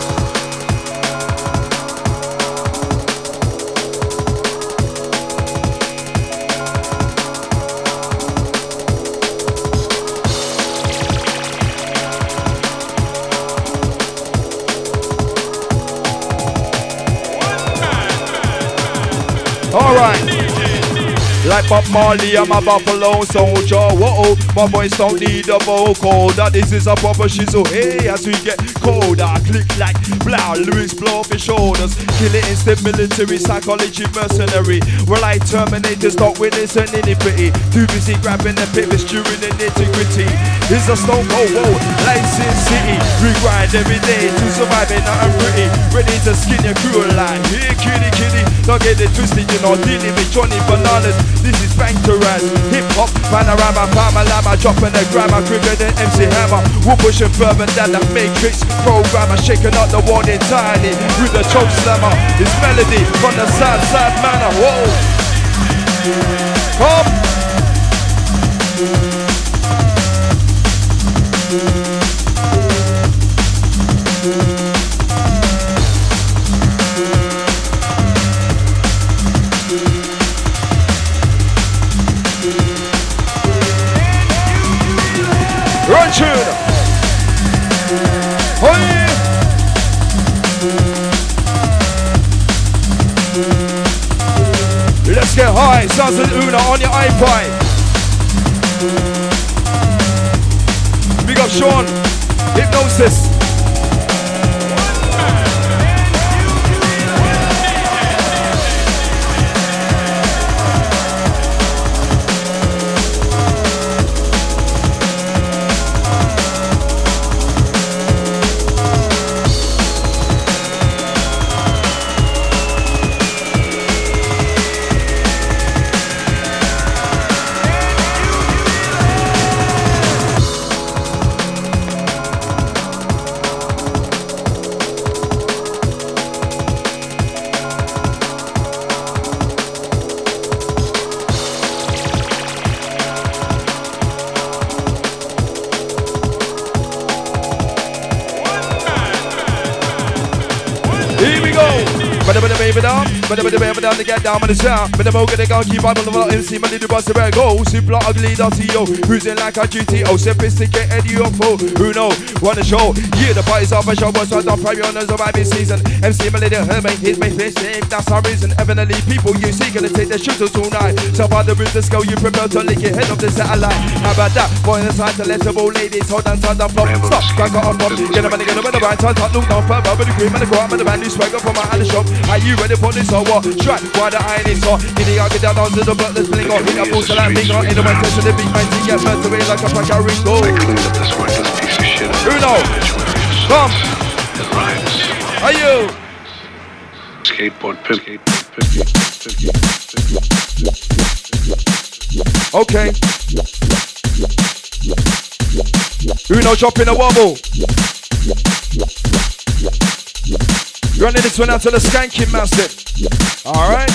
Like Bob Marley, I'm a Buffalo soldier. Whoa, my voice don't need a vocal. That this is a proper shizzle. Hey, as we get colder, click like blow, lyrics blow off your shoulders. Kill it instant military, psychology mercenary. We're like Terminators, not witness and nitty-gritty. Too busy grabbing the pivots during the nitty-gritty. It's a stone cold whoa, Lansing City. Regrind every day to survive it, nothing pretty. Ready to skin your crew alive. Here, kitty, kitty. Don't get it twisted, you know, dealing with Johnny Bananas. This is Bankeraz, hip-hop, panorama, lama, dropping the grammar, quicker than MC Hammer. We're pushing further than the Matrix programmer, shaking up the world entirely with the choke slammer. This melody from the side manner, whoa. Come. Run tune. Hey. Let's get high. Sounds of Una on your iPod. Big up Sean. Hypnosis. But down to get down with the sound. But the more gonna go keep on the lot MC money to bust the red go. Super ugly .co. Who's in like a GTO? Sophisticated UFO. Who know? Wanna show? Yeah, the party's off a show. What's on private honors of IB season. MC Melody Hermit, his main fish name. That's our reason. Evidently, people you see gonna take the shooters tonight. So far the business go, you prepare to lick it head of the satellite. How about that? Boy, the sign to legible ladies. Hold on, turn down, flop. Stop, crack it up, get a money, get a money, right, turn, look down, further, but the cream and the go up, and the man who swag up from my hand shop. Are you ready for this or what? Strike while the iron is hot. In the get down onto the block, let's fling on. Hit up, boost like finger. In the one test of the big man, get burnt away like a pack of Ringo. I cleaned up this worthless piece of shit. Who knows? Come. It rhymes. Are you? Skateboard pimp. Okay. Uno dropping a wobble. Running this one out to the skanking master. Alright.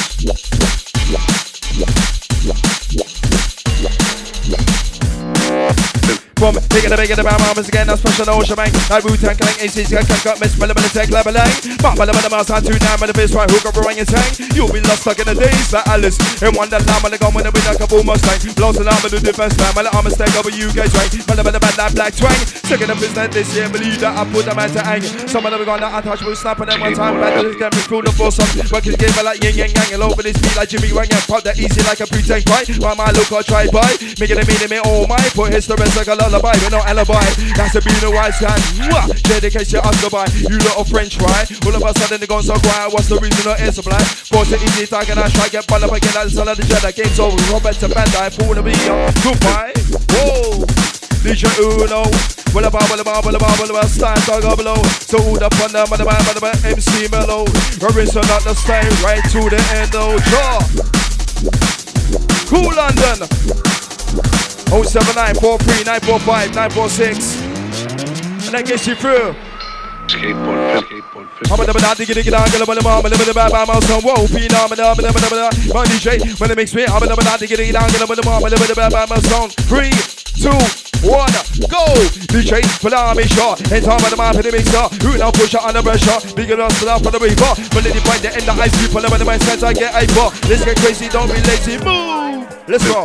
From bigger the mamas again, that's special ocean man. Like Wu-Tang Clank, AC's got miss, mellow tech, level lang. But the mouse had 2 9 with the bass right, hook up orangutan. You'll be lost stuck in the days like Alice. And Wonderland, when they go when they win like a bull Mustang. Blows an arm with the defense man, my arm mistake over you guys right. Mellow bad like black twang. Second of business this year, believe that I put them at the hang. Some of them are gonna untouchable, snapping them one time. Bad to get me cool the force up. Working game like yin yang yang. All over this beat like Jimmy Wang and pop that easy like a pretend fight. While my look or try by. Making a meaning me all my. Put his the rest like a lullaby, but no alibi. That's a being a wise guy. Dedication ask goodbye. You little French right. All of a sudden they gone so quiet. What's the reason no air supply? Force it easy target and try get ball up again. That's all of the jet. Game's over. Robert to Bandai. Fool to be young. Goodbye. Whoa. DJ Uno. Well about stand dog below. So the fun the MC Mellow. Robinson not the stay right to the end of draw. Cool London. 079 43 945 946. that gets you through. Skateboard pimp. I'm a diggy down, get a mama, live in the bad mouse on whoa, phenomena, my DJ, when it makes me, I'm a diggy down, get a mama, live in the bad mouse on 3, 2, 1, go! DJ, but I'm a shot, and time of the man for the mixer, who now push it under pressure, big enough to laugh for the river, but let it find the end of ice, people, never the man sense I get hyper, let's get crazy, don't be lazy, move! Let's go!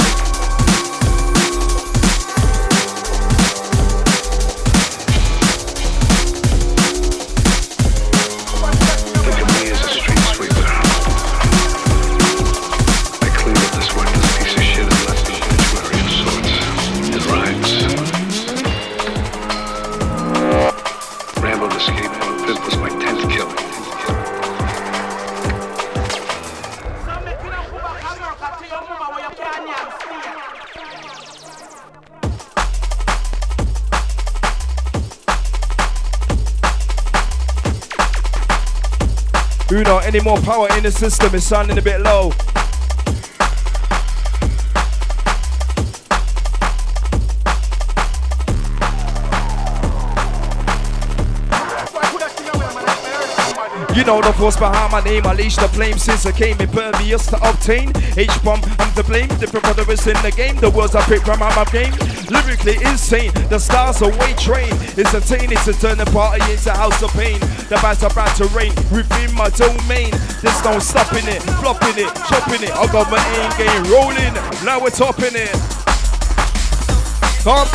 Uno, any more power in the system? It's sounding a bit low. You know the force behind my name, I leash the flame since I came impervious to obtain. H-bomb, I'm to blame, different brothers in the game, the words I pick from my game. Lyrically insane, the stars away train. It's a teen, it's a turning party into house of pain. The bats are about to rain within my domain. There's no stopping it, flopping it, chopping it. I got my aim game rolling, now we're topping it. Come.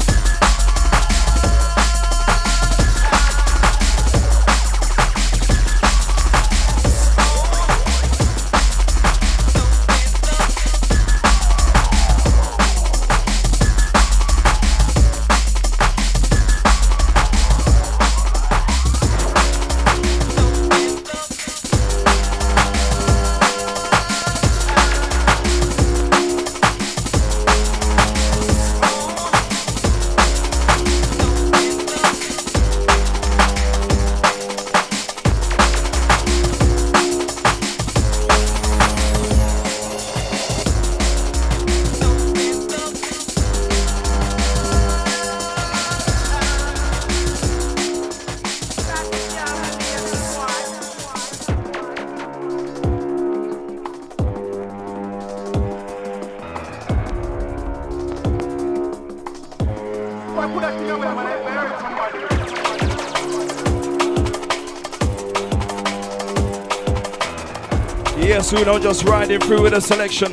Yes, Uno just riding through with a selection.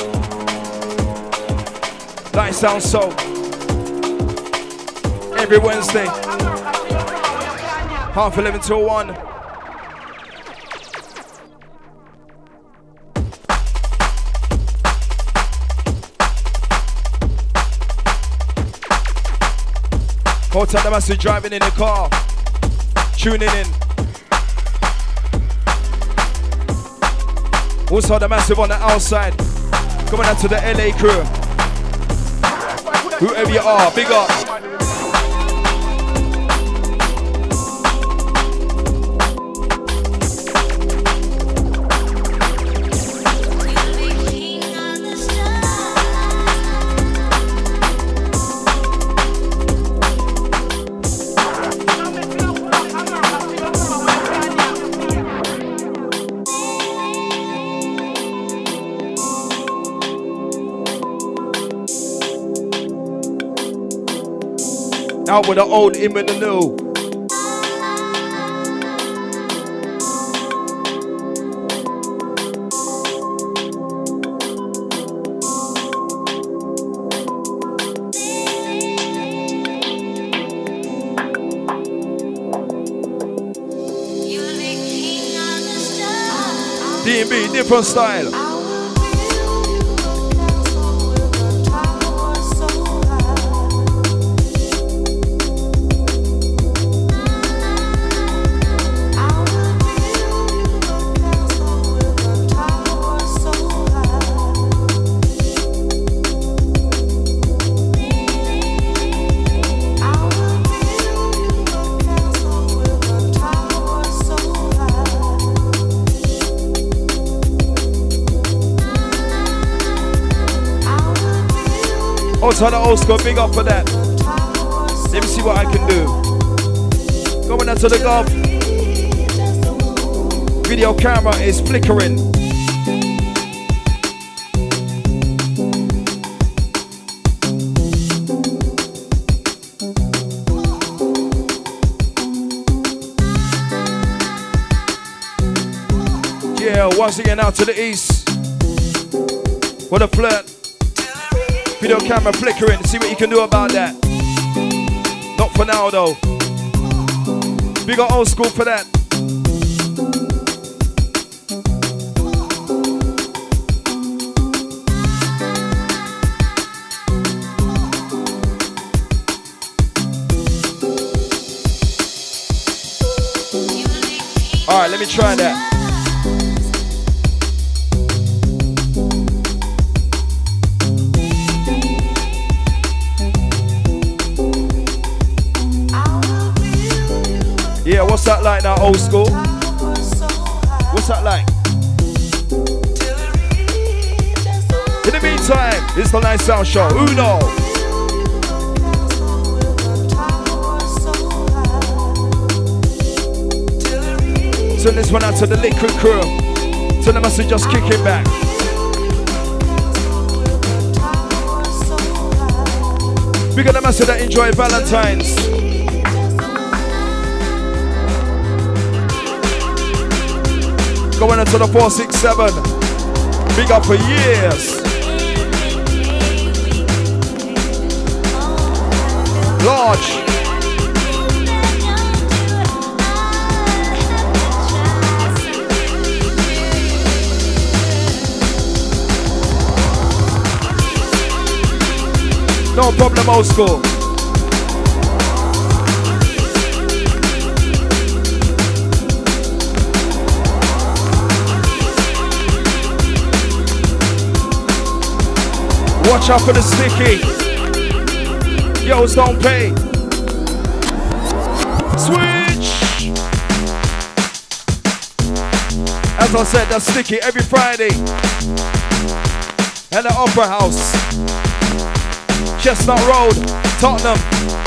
That sounds so. Every Wednesday, 11:30 till 1. Hotel the massive driving in the car, tuning in. Also the massive on the outside, coming out to the LA crew. Whoever you are, big up. Out with the old, in with the new. D&B, different style. To the old school, big up for that. Let me see what I can do. Going out to the gov. Video camera is flickering. Yeah, once again out to the east. What a flirt. Video camera flickering. See what you can do about that. Not for now though. We got old school for that. Alright, let me try that. Yeah, what's that like now, old school? What's that like? In the meantime, it's the Night Sound Show. Uno. Send this one out to the Liquid crew. Tell them I said just kick it back. We got them I said that enjoy Valentine's. Going into the 467. Big up for years. Large. No problem, old school. Watch out for the sticky. Yo's don't pay. Switch. As I said, that's sticky every Friday. At the Opera House. Chestnut Road, Tottenham.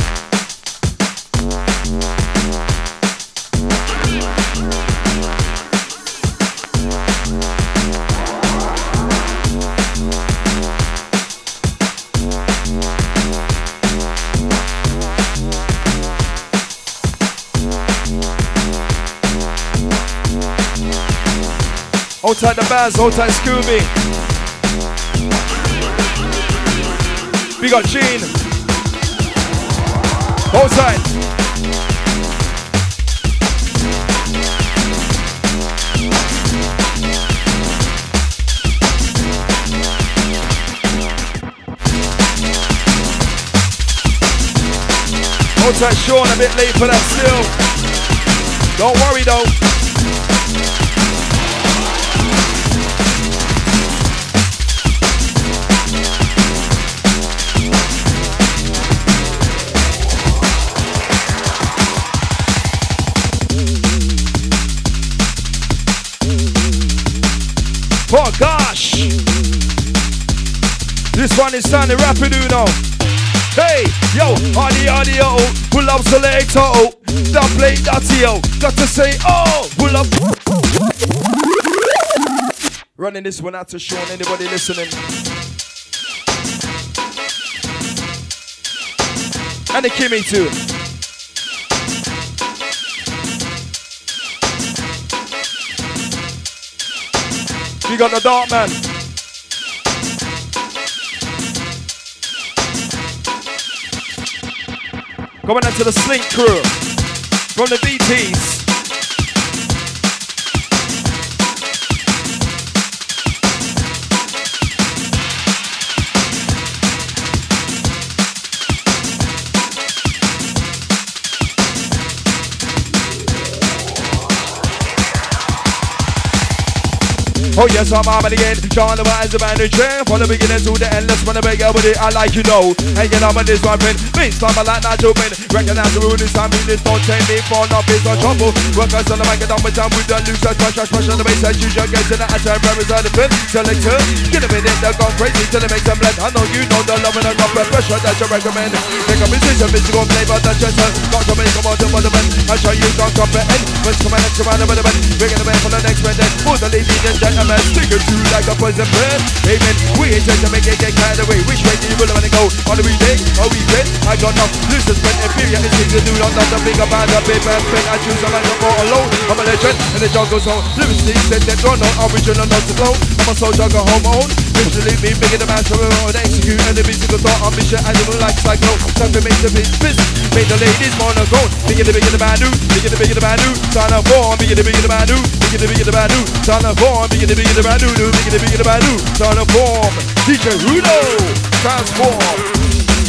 Hold tight the Baz, hold tight Scooby. We got Gene. Hold tight. Hold tight Sean, a bit late for that still. Don't worry though. Oh gosh! This one is sounding rapid, Uno. Hey, yo, audio, pull up selector, oh, don't play that, yo. Got to say, oh, pull up. Running this one out to Sean, anybody listening? And the Kimmy too. We got the Dark Man. Coming into the Slink crew from the BTs. Oh yes, I'm on again. John the Wise, the man who train from the beginning to the end. Let's wanna make it with it. I like you know. Hanging on with this one friend. Means time I like not to win. Recognize the rule this time. This don't take me for no piece of trouble. Workers on the mic and down with time. We don't lose that crush on the bass as usual. Get to the answer. Represent the film. Selector. Get a minute. They're gone crazy till it makes them blend. I know you know the love and the love pressure that you recommend. Make a decision. Mystical flavor that you turn. Got to make a more to the man. I show you can't comprehend. Let's come on, let's come on, the man. We're gonna make for the next minute. For the ladies and gentlemen. Stick it to like a poison bread. Amen. We ain't trying to make it get carried away. Which way do you really wanna go? On the weekday or weekend? I got enough. Listen, spend a period. It's things to do. Not to think about the paper and pen. I choose a man for alone. I'm a legend in the jungle zone. Living said that don't know original, not to blow. I'm a soldier, go home on. Literally me making the master of execute and the musical thought ambition and the like cycle. Time to make the business. Make the ladies wanna go. Bigger the bad new. Bigger the bad new. Sign up for. Bigger the bad new. Bigger the bad new. Sign up for. Bigger the bad new. Bigger the bad new. Sign up for. DJ Rudo. Transform.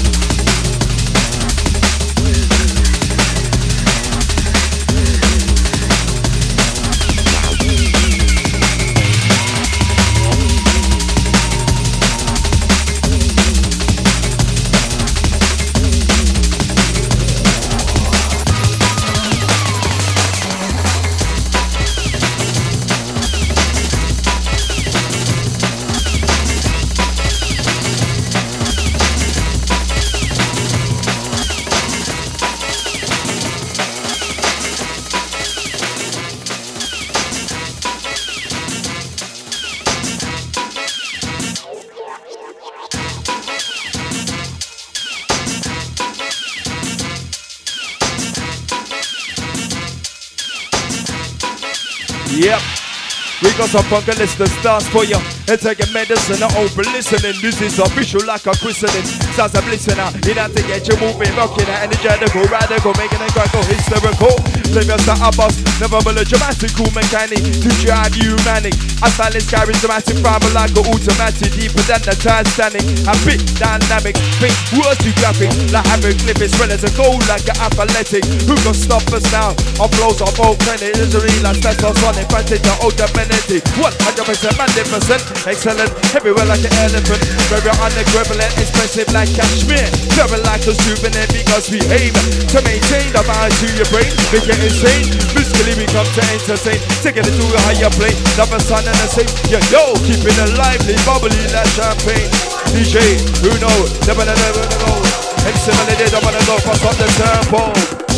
Yep, we got some punk and listeners stars for you. And taking medicine and open listening. This is official like a christening. Sounds a listener, you have to get you moving, rocking it, energetical, radical, making it crackle, hysterical. Play your start up us, never melodramatic, cool mechanic, to drive you manic. A silence charismatic, primal like an automatic, deeper than the time standing. A bit dynamic, think words to graphic, like having clippings, spread as a goal like an athletic. Who can stop us now? Our flows are volcanic, it's a real like Stetsasonic, fantasy, ultra-menity. 100% magnificent, excellent, everywhere like an elephant. Very unequivalent, expressive like cashmere. Travel like a souvenir because we aim to maintain the mind to your brain. Make it insane, musically we come to entertain. Taking it to a higher plane, love a sun and the same. Yeah, yo, keeping it lively, bubbly like champagne. DJ, who knows, never know. And similarly, they don't wanna go for the tempo.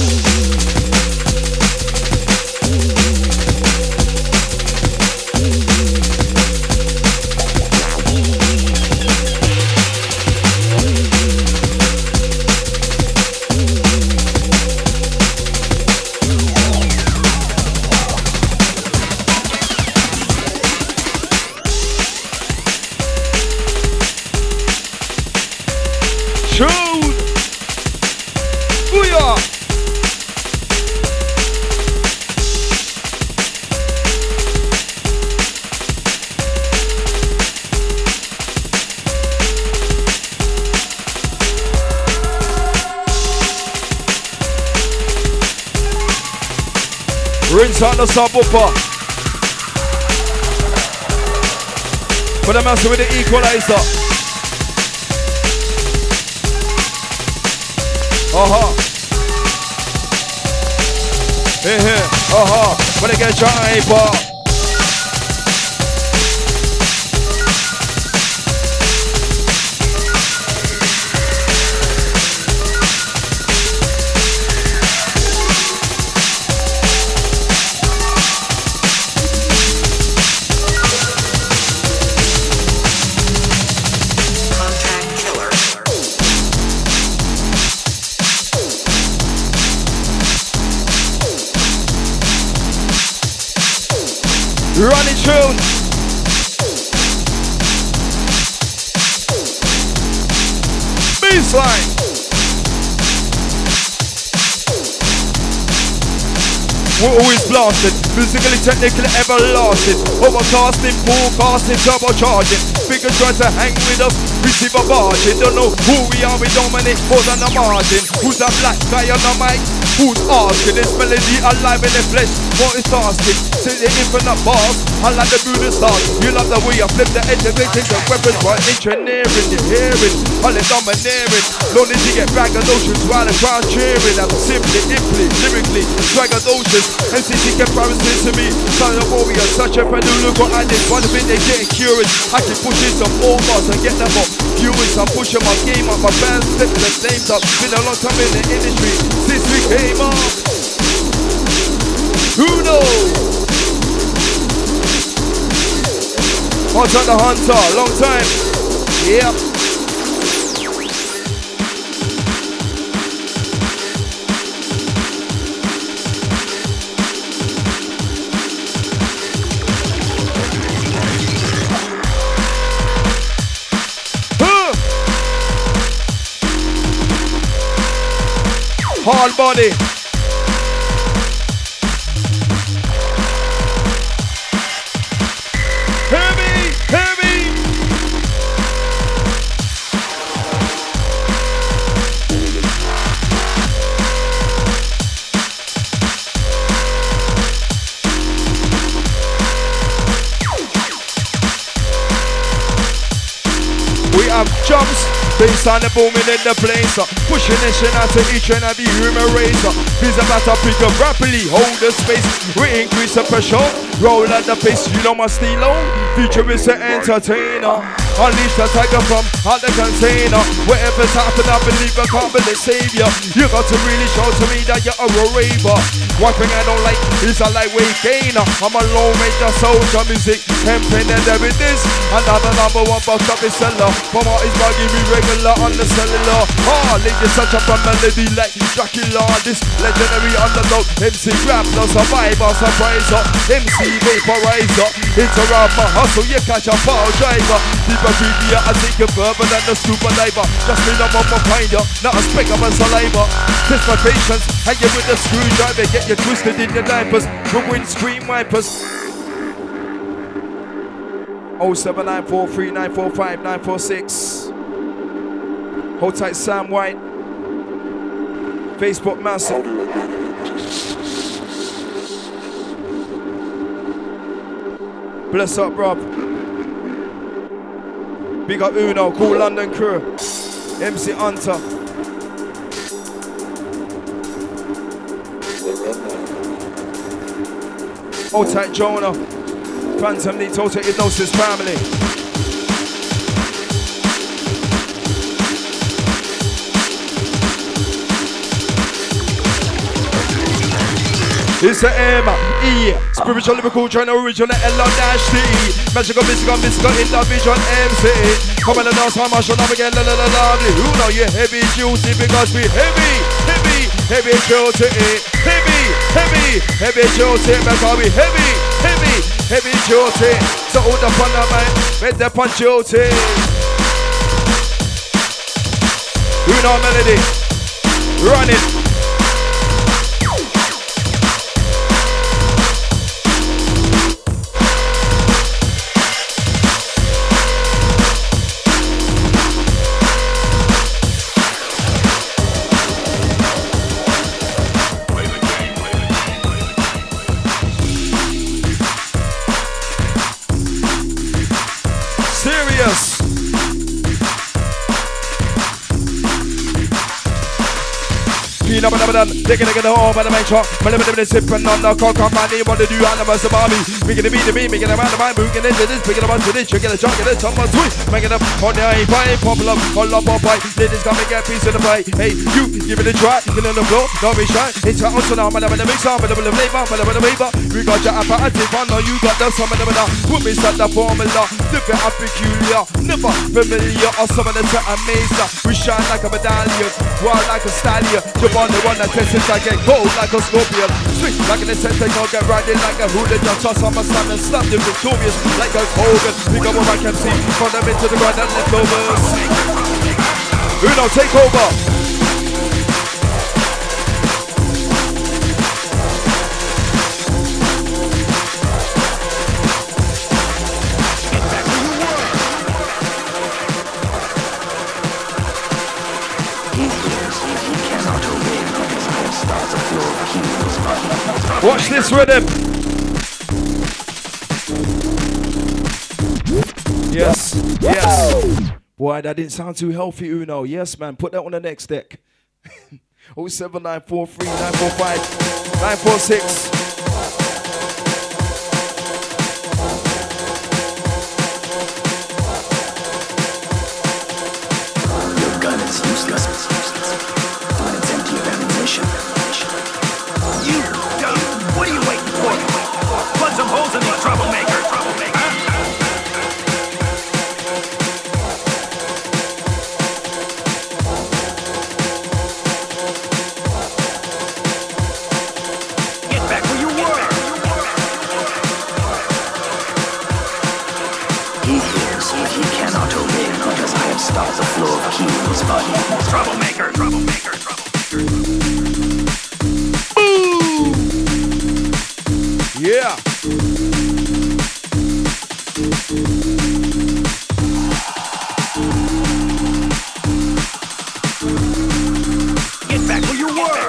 Rinse out the subwoofer. Put them out with the equalizer. Here. When they get your iPod. Running tune. Baseline. We're always blasted, musically, technically everlasting. Overcasting, forecasting, turbocharging. Figures try to hang with us, receive a bargain. Don't know who we are, we dominate more than a margin. Who's that black guy on the mic? Who's asking? This melody alive in the flesh. What is asking? Say the infinite bars. I like the Buddha stars. You love the way I flip the edge of it. The weapons right engineering. You're hearing. All the domineering. Don't need to get braggadocious while the crowd cheering. I'm simply, imply, lyrically braggadocious. MCC comparisons to me. Son of warrior, such a pedal. Look what I did. One thing they getting curious. I can push in some more bars and get them up. Viewers, I'm pushing my game up. My band's flipping the names up. Been a long time in the industry since we came up. Who knows? Hunter the Hunter, long time. Yep. Hard body. Heavy, heavy. We have jumps. Bass on the booming in the place, pushing this shit out to each and every human race. He's about to pick up rapidly, hold the space. We increase the pressure, roll at the pace. You know my stilo, future is an entertainer. Unleash the tiger from out the container. Whatever's happened, I believe I can't be the savior. You got to really show to me that you're a raver. One thing I don't like is a lightweight gainer. I'm a low major soldier, music, campaign and there it is. Another number one box up is seller. From what is bugging me regular on the cellular. Leave you such a fun melody like Dracula. This legendary underdog, MC Grappler, survivor, surpriser, MC vaporizer. Interrupt my hustle, you catch a power driver. Deeper trivia, I think you're further than the scuba diver. Just me no more finder, not a speck of a saliva. Test my patience, hang you with the screwdriver. Get you twisted in your diapers, with windscreen wipers. 07943945946. Hold tight, Sam White. Facebook massive. Bless up, Rob. Big up Uno, Cool London Crew. MC Hunter. Hold tight, Jonah. Phantom need total hypnosis family. It's the M.E. Spiritual, lyrical, trying to original L-O-D. Magical, mystical, individual MC. Come on and dance, how much up again, lovely. Who know you heavy duty because we heavy duty. Heavy duty, because we heavy duty. So all the fun of mine, make the punch duty. Who know melody? Run it. Taking the home by the main truck. My living is sipping on the cock on my knee. What to do? I never survive me. Making the beat to me, making a man of mine. Moving into this, picking up onto this. You get a chunk of this, someone sweet. Making up on the A-Pie, popular, all up on pipe. Ladies come and get a piece of the pie. Hey, you give it a try. Get on the floor, don't be shy. It's out to now, man, I'm in the mix up, man, I'm in the flavor, man, I'm in the waiver. We got your apparative, I know you got the some of them. Put me inside the formula. Different and peculiar, never familiar. Or some of them to amaze. We shine like a medallion, wild like a stallion. Jump on the one that tests it, I get cold like a scorpion. Switch like an insect, they can't get riding like a hooligan. Toss on my son and slap them victorious like a Hogan. Pick up what I can see, from them into the ground and leftovers. Uno, take over. He cannot obey the desire starts Watch this rhythm. Yes, yes. Boy, that didn't sound too healthy, Uno. Yes, man. Put that on the next deck. 07943 945 946. Your gun is useless. When it's empty of ammunition. You dumb! What are you waiting for? Put some holes in the troublemaker. Stop the flow of ki in his body. Troublemaker, troublemaker, troublemaker. Boom! Yeah. Get back where you were.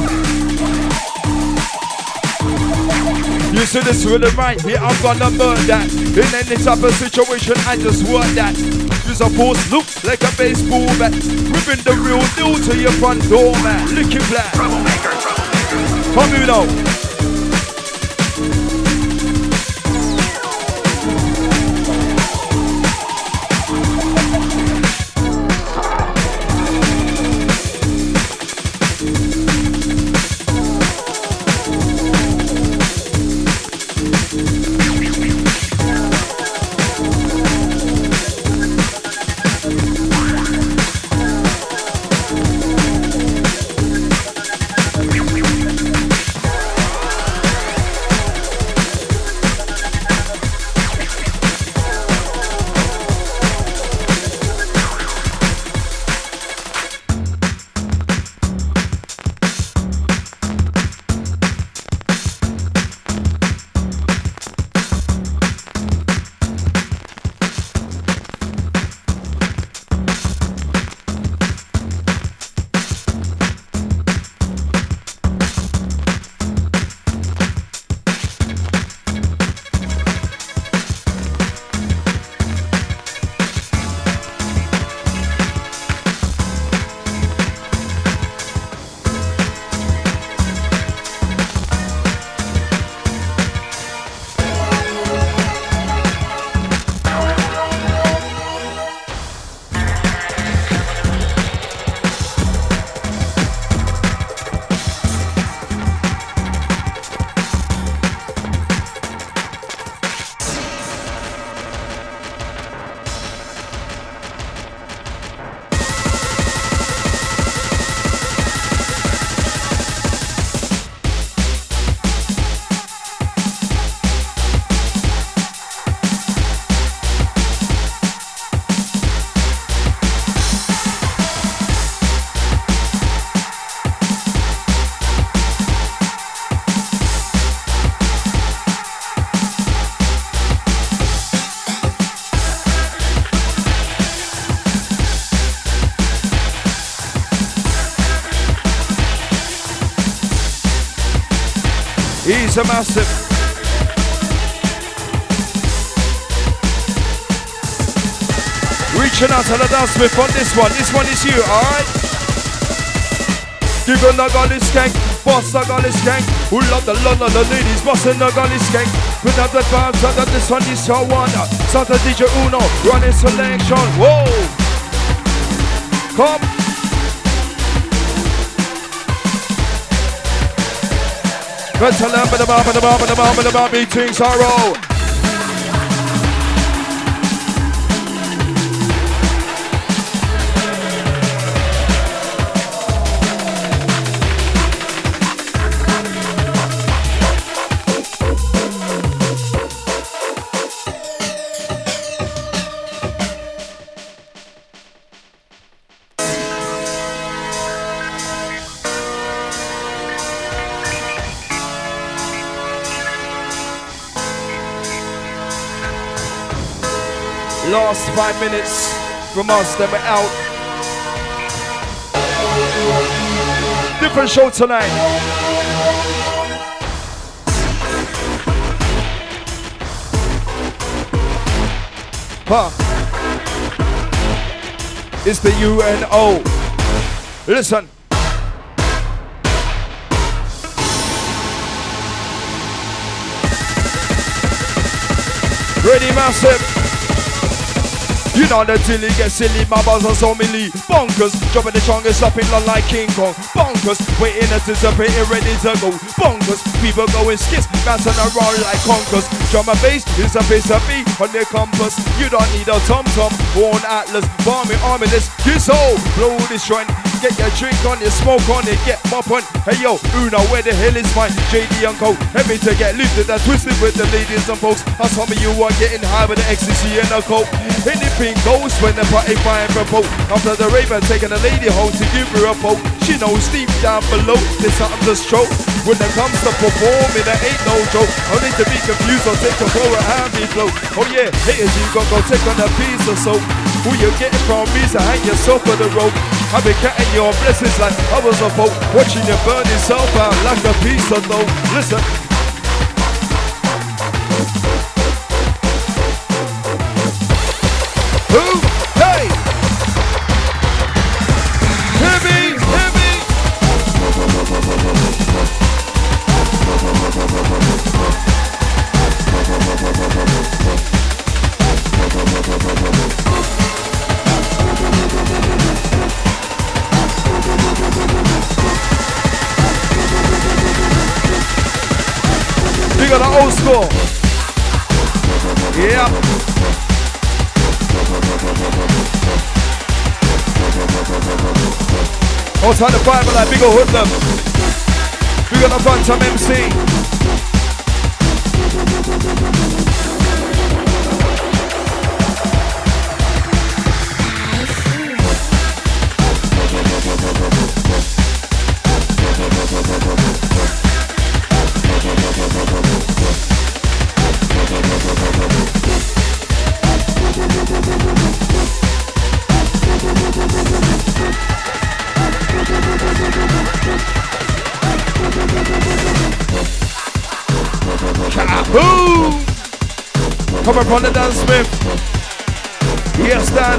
You see this rhythm right here, I'm gonna burn that. In any type of situation, I just work that. Use a force look like a baseball bat. Ripping the real deal to your front door, man. Lick it flat. Troublemaker, troublemaker. Come you know. He's a massive. Reaching out to the dance with on this one. This one is you, alright? Give a nuggle skank, boss a gully skank. Who love the London, the ladies, boss a nuggle skank. Put up the vibes, and this one is your one. Santa DJ Uno, running selection. Whoa! Come. Let's tell them the meetings are all. Last 5 minutes from us, then we're out. Different show tonight. It's the UNO. Listen. Ready, massive. You know the till it gets silly, my buzz are so milli. Bonkers, dropping the strongest up in London like King Kong. Bonkers, waiting, anticipating, ready to go. Bonkers, people going skits, bouncing around like conkers. Drum and bass is a place to be on the compass. You don't need a tom-tom, born atlas, farming armless. You so blow this joint. Get your drink on it, smoke on it, get mop on. Hey yo, Uno, where the hell is my JD and Coke? Heavy to get lifted and twisted with the ladies and folks. And some of you are getting high with the ecstasy and the coke. Anything goes when the party fire provoke. After the rave and taking a lady home to give her a poke. She knows deep down below there's something to stroke. When it comes to performing, there ain't no joke. No need to be confused or take control of how we flow. Oh yeah, haters, you got go take on a piece or so. Who you getting from me to hang yourself on the rope? I've been counting your blessings like I was a folk, watching you burn yourself out like a piece of dough. Listen. Who? Hey! Hear me! Hear me! We got an old school. Yeah. Outside the Bible like big ol' hoodlum. We got a bunch of MC. Kaboom! Come up on the dance, Smith. Yes, Dan.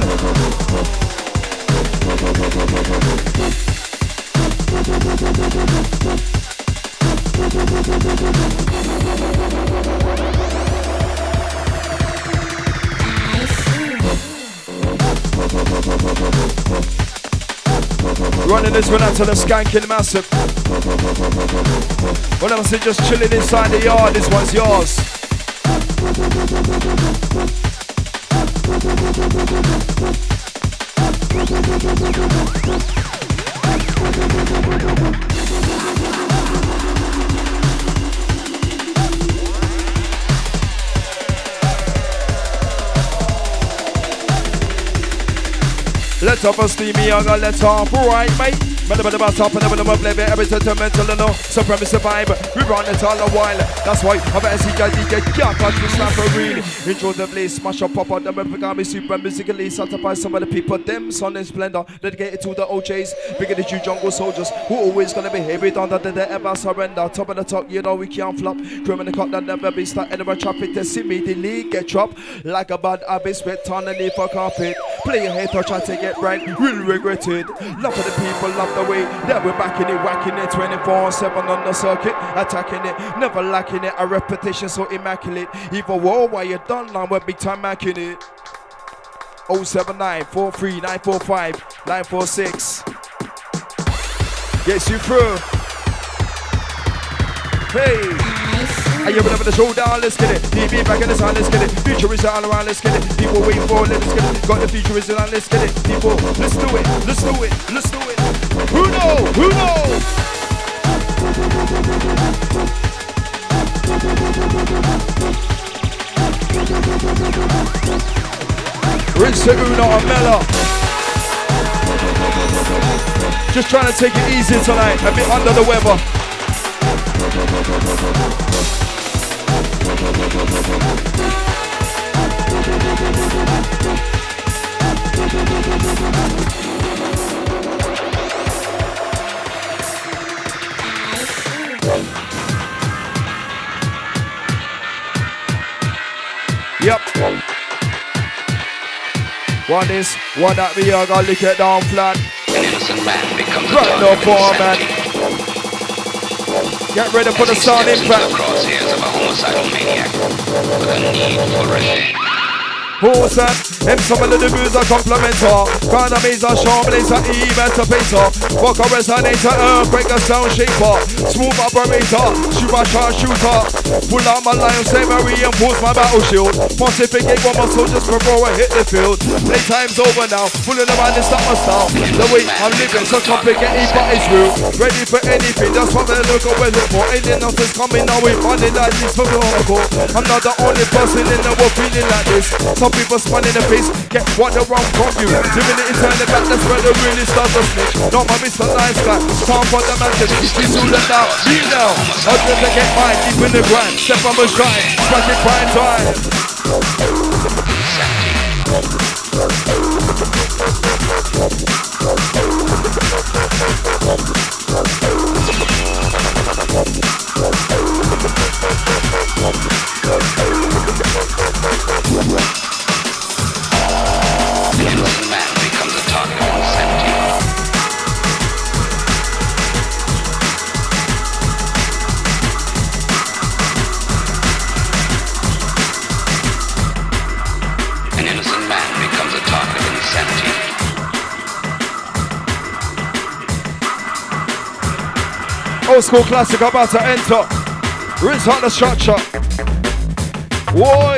Running this one out to the skanking massive. When I say just chilling inside the yard, this one's yours. Let off a steamy young, let off, right, mate. Better top and never play every sentimental and no supremacy vibe. We run it all a while. That's why I better see DJ can't touch me slap for real. Intro the place, smash up, pop out, them got me super musically satisfied some of the people, them son in splendor. Dedicated to the OJs, bigger than you jungle soldiers who always gonna be heavy down that they ever surrender. Top of the top, you know we can't flop. Criminal cut that never be stuck anywhere traffic test immediately get dropped like a bad habit, spit on the leaf for carpet. Play your head or try to get right, will regret it. Love for the people, love the way that we're backing it, whacking it 24/7 on the circuit, attacking it, never lacking it. A repetition so immaculate. Either war while you're done now, we're big time macking it. 079 43 945 946 gets you through. Hey. Are you ready for the showdown? Let's get it. DB back in the sound, let's get it. Future is all around, let's get it. People waiting for it, let's get it. Got the future is on, let's get it. People, let's do it, let's do it, let's do it. Who knows? Who knows? Rinse to Uno and Mella. Just trying to take it easy tonight. A bit under the weather. Yep. One is, one that we are gonna lick it down flat. An innocent man becomes a Right now, target of foreman. insanity. Get ready for As the he sound steps into impact. the crosshairs of a homicidal maniac with a need for revenge. Who's that? Him some of the booze are complimenter. Kind of means a shaman is an emancipator. Fuck a resonator, earthquake a sound shaper. Smooth operator, shoot my shot shooter. Pull out my lion, save my reinforce my battle shield. Pontificate one more soldiers before I hit the field. Playtime's over now, pulling the man and stop my style. The way I'm living so complicated but it's real. Ready for anything, that's what they look away for. Anything else is coming now, we money like this for the hardcore. I'm not the only person in the world feeling like this. Some people spun in the face, get what the wrong from you. 2 minutes turn it back, that's where they really start to snitch. Not my Mr. Nice Guy, time for the man to be soon and now. Be now, I'll just get mine, deep in the grind. Step on my shine, smash it prime time. An innocent man becomes a target of insanity. An innocent man becomes a target of insanity. Old school classic about to enter. Rinse out the structure. Boy.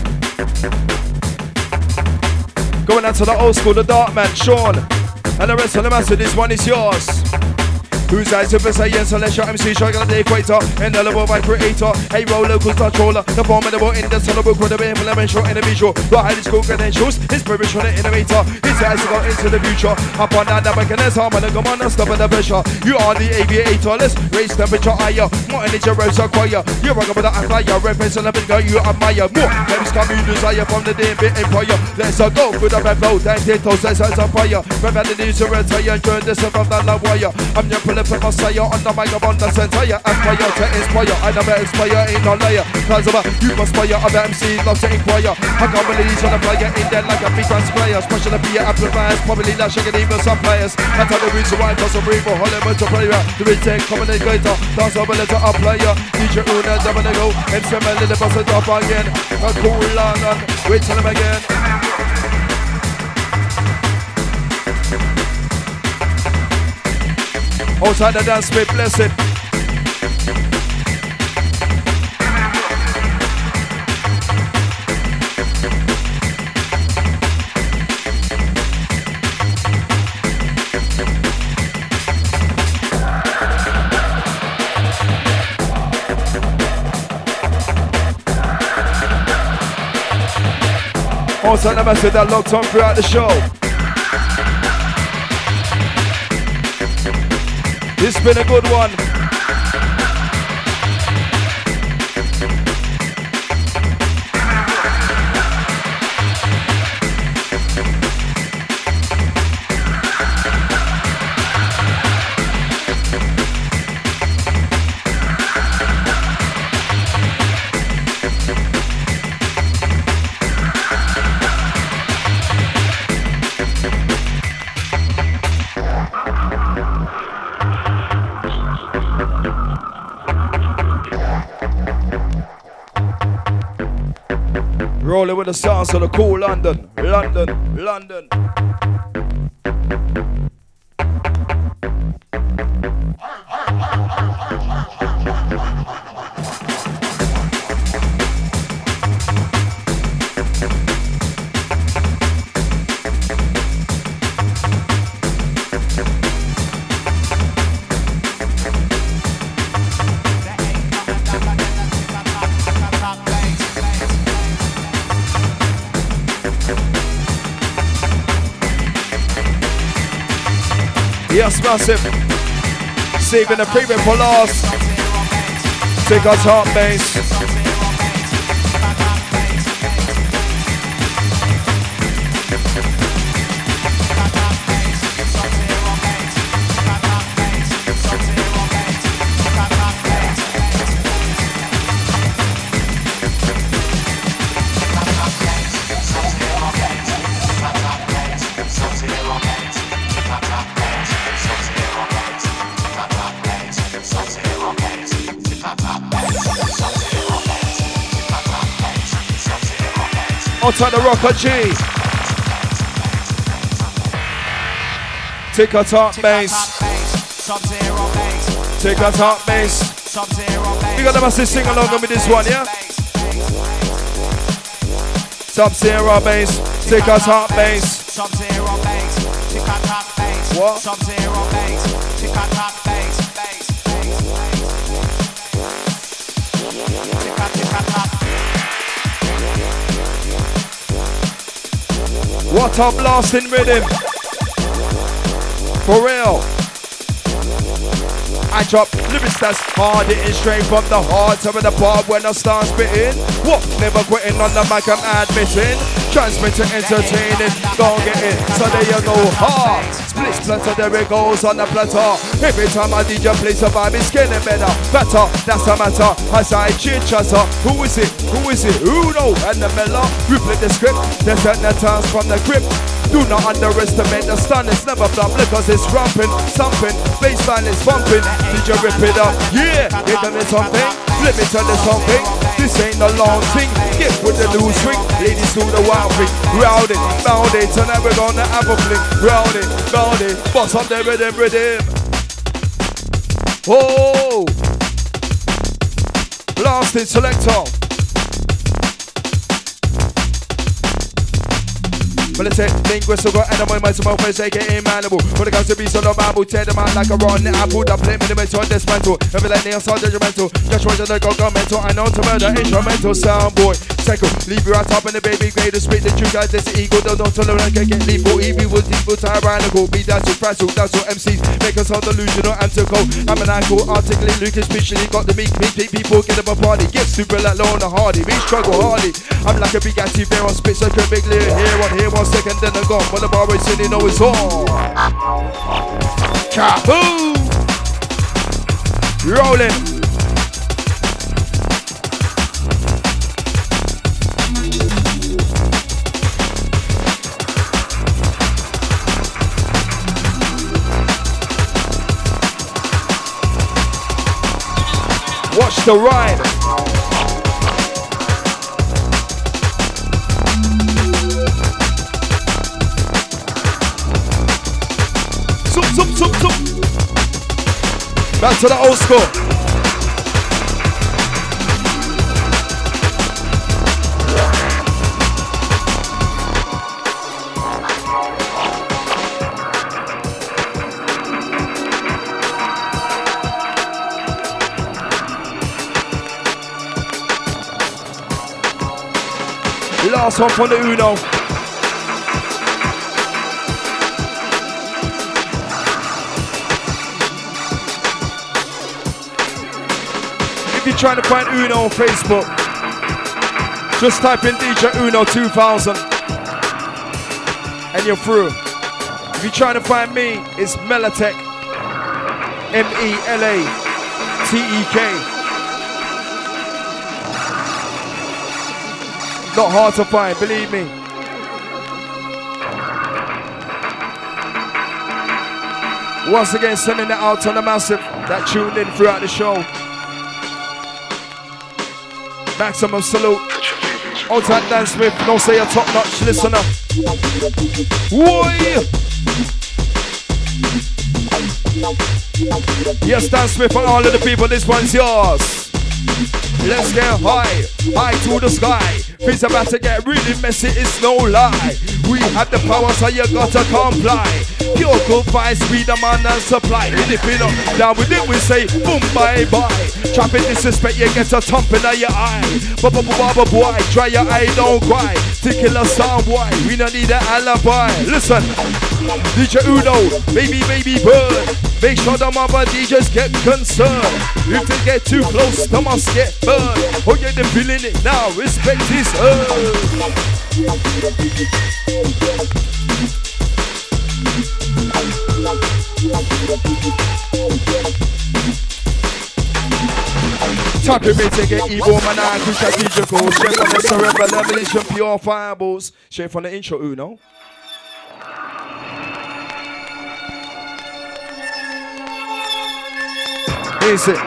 Going out to the old school, the dark man, Sean. And the rest of the master, this one is yours. Who's eyes if it's a yes, unless your MC struggling at the equator. And the level by creator. Hey, roll local controller. The formidable indissoluble credible implementation individual. The highly school credentials. Inspirational innovator. His eyes go into the future. Upon that, the mechanism. And the commander, stop at the pressure. You are the aviator. Let's raise temperature higher. More energy rose acquire. You're rocking with the flyer. Represent the girl you admire. More games come you desire from the DMB empire. Let's go with the red flow. Thank you, toast, as a fire. Remember the news to retire. Join this from the love wire. I'm your prolific messiah on the microphone, the center. Aspire to inspire. I never expire, ain't no liar. Cause of you conspire. Other MCs love to inquire. I can't believe he's on the player in there like a big fans player. Special to be amplifiers. Probably not shaking even some players. That's how the reason why cause I'm brave for Hollywood to play. The retake communicator. Dance over to a player. DJ Una, double the go. MC Melly, the boss of top again. A cool long on. Wait till him again. Outside the dance pit, bless it. Outside the message that locked on throughout the show. It's been a good one. Rolling with the sounds of the cool London, London, London. Yes, massive. Saving the premium for last. Take our top bass. Outside the rocker G. Tick a top bass. Sub-Zero bass. Tick a top bass. Sub-Zero bass. You got the massive sing along with this one, yeah? Sub-Zero bass. Tick a top bass. Sub-Zero bass. Tick a top bass. What? Sub-Zero bass. Tick a top bass. What a blasting rhythm. For real. I drop lyrics that's hard, hitting straight from the heart. Some of the bar when I start spitting. What? Never quitting on the mic, I'm admitting. Transmitting, entertaining, don't get it. So there you go, hard. Split splatter, there it goes on the platter. Every time I DJ plays a vibe, it's getting better. Better, that's the matter. As I chit chatter, who is it? Who is it? Who know? And the mellow, replay the script. They set the turns from the grip. Do not underestimate the stun, it's never flop because it's ramping, thumping, bassline is bumping. Did you rip it up? Yeah, give me something. Let me tell you something. This ain't a long thing. Get with the new swing. Ladies do the wild thing. Round it, bound it. Tonight we're gonna have a fling. Round it, bound it. Boss up the rhythm, rhythm. Oh, blasting selector. Militant, linguist, got animal, my small face, aka manimal. When it comes to beats on the Bible, tear them out like a rotten apple. That play minimental, dismantle. Every like nails are judgmental. Just watch the go mental. I know to murder, instrumental sound boy. Cycle, leave you right up in the baby grade to spit the true guys. That's the ego, don't tolerate, can get lethal. Evil was evil, tyrannical. Be that's what frazzle, that's what MCs make us all delusional. I'm too cold, I'm an icon, articulate, Lucas, especially got the meek people get up a party. Get stupid like Lorna Hardy, we struggle hardy. I'm like a big anti bear on spit, so I can big clear here one second, then I'm gone. When the bar is in, you know it's on. Kaboom! Rolling. Watch the ride. Zoom. Back to the old school. Last one from the Uno. If you're trying to find Uno on Facebook, just type in DJ Uno 2000 and you're through. If you're trying to find me, it's Melatek, MELATEK. Not hard to find, believe me. Once again, sending it out to the massive that tuned in throughout the show. Maximum salute. Outside Dan Smith, don't say a top-notch listener. Woi! Yes, Dan Smith and all of the people, this one's yours. Let's get high, high to the sky. Things about to get really messy, it's no lie. We have the power, so you gotta comply. Pure good vibes, we demand and supply. And if you're not down with it, we say boom, bye-bye. Traffic disrespect, you get a thumping of your eye. Baba boy, dry your eye, don't cry. Tickler sound boy, we don't need an alibi. Listen, DJ Uno, baby bird. Make sure the mother DJs get concerned. If they get too close, they must get burned. Oh yeah, they're feeling it now, respect is earned. Type of me to get evil, man, I can strategical. Straight from the cerebral revelation, pure fireballs. Straight from the intro, Uno. Here's it.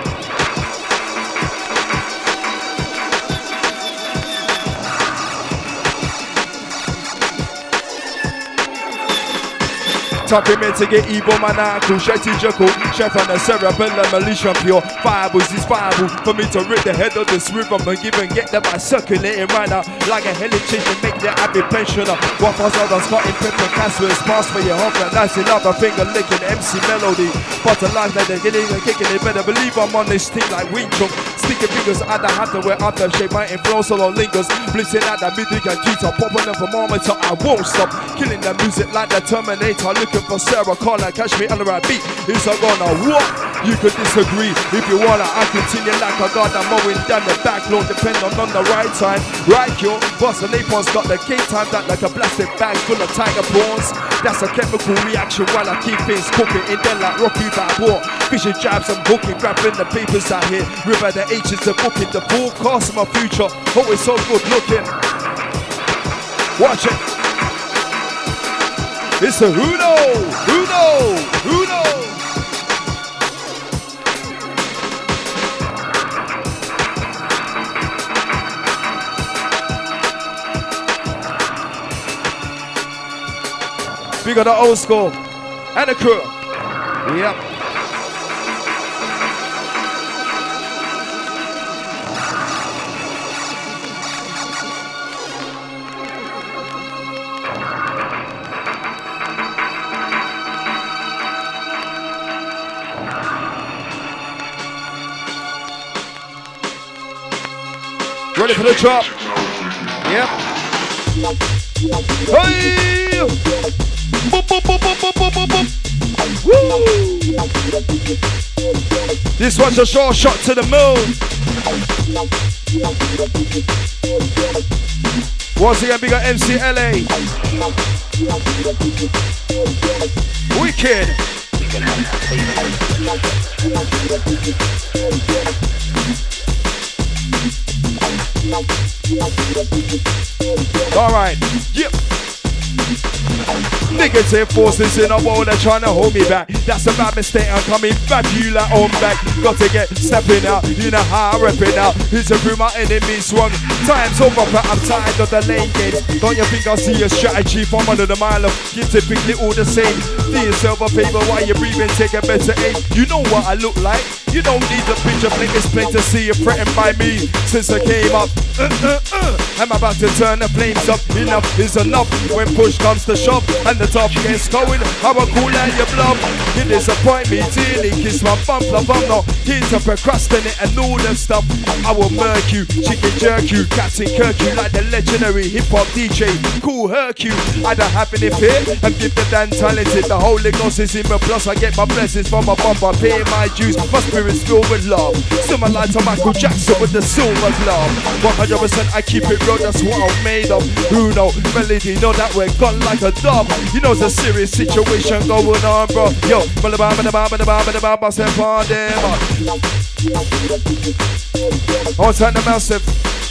top him to get evil maniacal, strategical, chef on the cerebellum, malicious pure. Fireballs is fireball for me to rip the head of this rhythm and give and get them by circulating right now. Like a electrician, make the happy pensioner. What for others got in pepper cancer is pass for your hump and that's another finger licking MC melody. But the life that they're getting and kicking, they better believe I'm on this thing like wind chunk. Sticking fingers at the hat where out the shape my influence solo lingers. Blitzing at the music and guitar, popping them for moments so I won't stop. Killing the music like the Terminator, looking for Sarah Connor, catch me on the right beat. Is I gonna what? You could disagree if you wanna. I continue like I got that mowing down the backlog, depending on the right time. Right, yo, Boston Napon's got the K time that like a plastic bag full of tiger prawns. That's a chemical reaction while I keep things cooking in there like Rocky Balboa. Fishing jabs and hooking, grabbing the papers out here. River the H's, the booking, the forecast of my future. Always so good looking. Watch it. It's a who knows, who knows, who knows. We got the old school and the crew. Yep. Ready for the drop. Yep. Hey! Woo! This one's a short shot to the moon. Once again, big up MCLA. Wicked. All right. Yep. Negative forces in the world are trying to hold me back. That's a bad mistake. I'm coming back, you like on back. Got to get stepping out. You know how I rep it out. It's a prove my enemy swung. Time's over, but I'm tired of the lane games. Don't you think I see a strategy from under the mile of kids typically all the same? Do yourself a favor while you're breathing, take a better aim. You know what I look like. You don't need a picture, blink is plain to see you threatened by me since I came up. I'm about to turn the flames up. Enough is enough when push comes to shove and the top gets going. How I cool out your bluff. You disappoint me, dearly. Kiss my bump, love. I'm not here to procrastinate and all that stuff. I will murk you, chicken jerk you, Captain Kirk you like the legendary hip hop DJ, Cool Hercule. I don't happen if here and give the damn talented. The Holy Ghost is in me, plus I get my blessings from my bump. I pay my dues, my spirit's filled with love. Similar like to Michael Jackson with the silver glove. 100% I keep it real, that's what I'm made of. Who know, melody, know that we're gone like a dove. You know it's a serious situation going on, bro. Yo, I said for them. I'll turn the massive.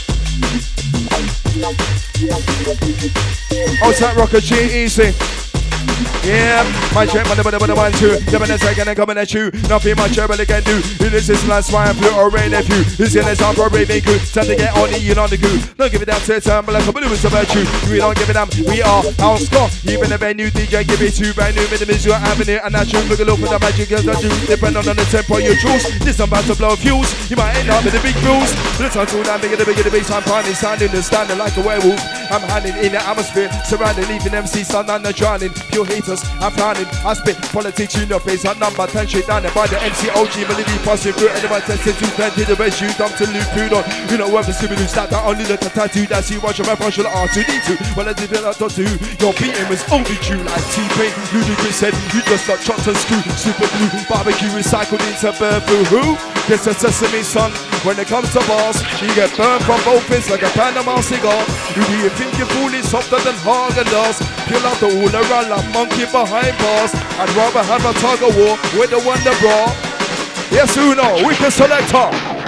I'll turn Rocker G easy. Yeah, my trip on the 1, 2. 7 seconds and coming at you. Nothing much I really can do. This is last why I'm blue or rain if you. This is time for a raving crew. Time to get on the you on the crew. Don't give it down to the time, but like a blue is about you. We don't give it down. We are our score. Even if a new DJ give it to brand new minimums, your avenue. And I should look a look for the magic as I do. Depending on the tempo you choose. This I'm about to blow fuse. You might end up with the big rules. The time to down bigger, the bigger the bass. I'm finding standing like a werewolf. I'm hiding in the atmosphere. Surrounding, leaving MC sun and the drowning. Pure haters. I'm frowning, I spit politics in your face. I number 10 straight down there by the MCOG melody passing through. Anyone tested to plenty the best you dump to loot food on. You know whether Scooby-Doo start that only look at tattoo. That's you watch your rap on R2D2. Well I did it, I thought to your beating was only true like T-Pain. Ludacris said you just got chopped and screwed. Super glue, barbecue recycled into burfu. Who? Gets a sesame son. When it comes to bars, you get burned from both ends like a Panama cigar. Who do you think you're fooling softer than Haagen-Dazs? Peel out the all around like monkey behind bars. I'd rather have a tug of war with the Wonder Bra. Yes, Uno, we can select her.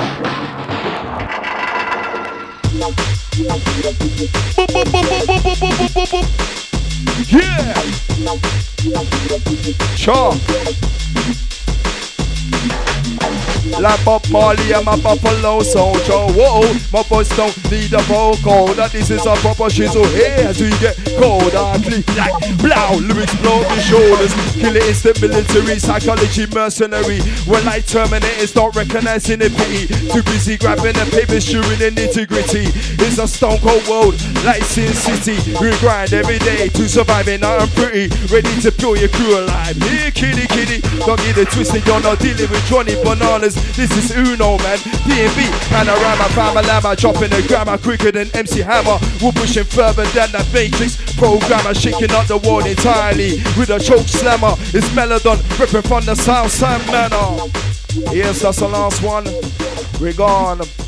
Yeah. Sure. Like Bob Marley and my Buffalo Soldier. Whoa, my boys don't need a vocal. That this is a proper shizzle here as we get cold. I click like blow, lyrics blow the shoulders. Kill it instant military, psychology mercenary. When like Terminators not recognizing the pity. Too busy grabbing the paper, shooting the nitty-gritty. It's a stone cold world, like Sin City. We grind every day to surviving, nothing pretty. Ready to pure your crew alive. Here, kitty, kitty. Don't get it twisted, you're not dealing with Johnny Bananas. This is Uno, man. D&B, panorama, Famalama. Chopping the grammar quicker than MC Hammer. We're pushing further than the Matrix programmer. Shaking up the world entirely with a choke slammer. It's Melodon, ripping from the South Side manor. Yes, that's the last one. We're gone.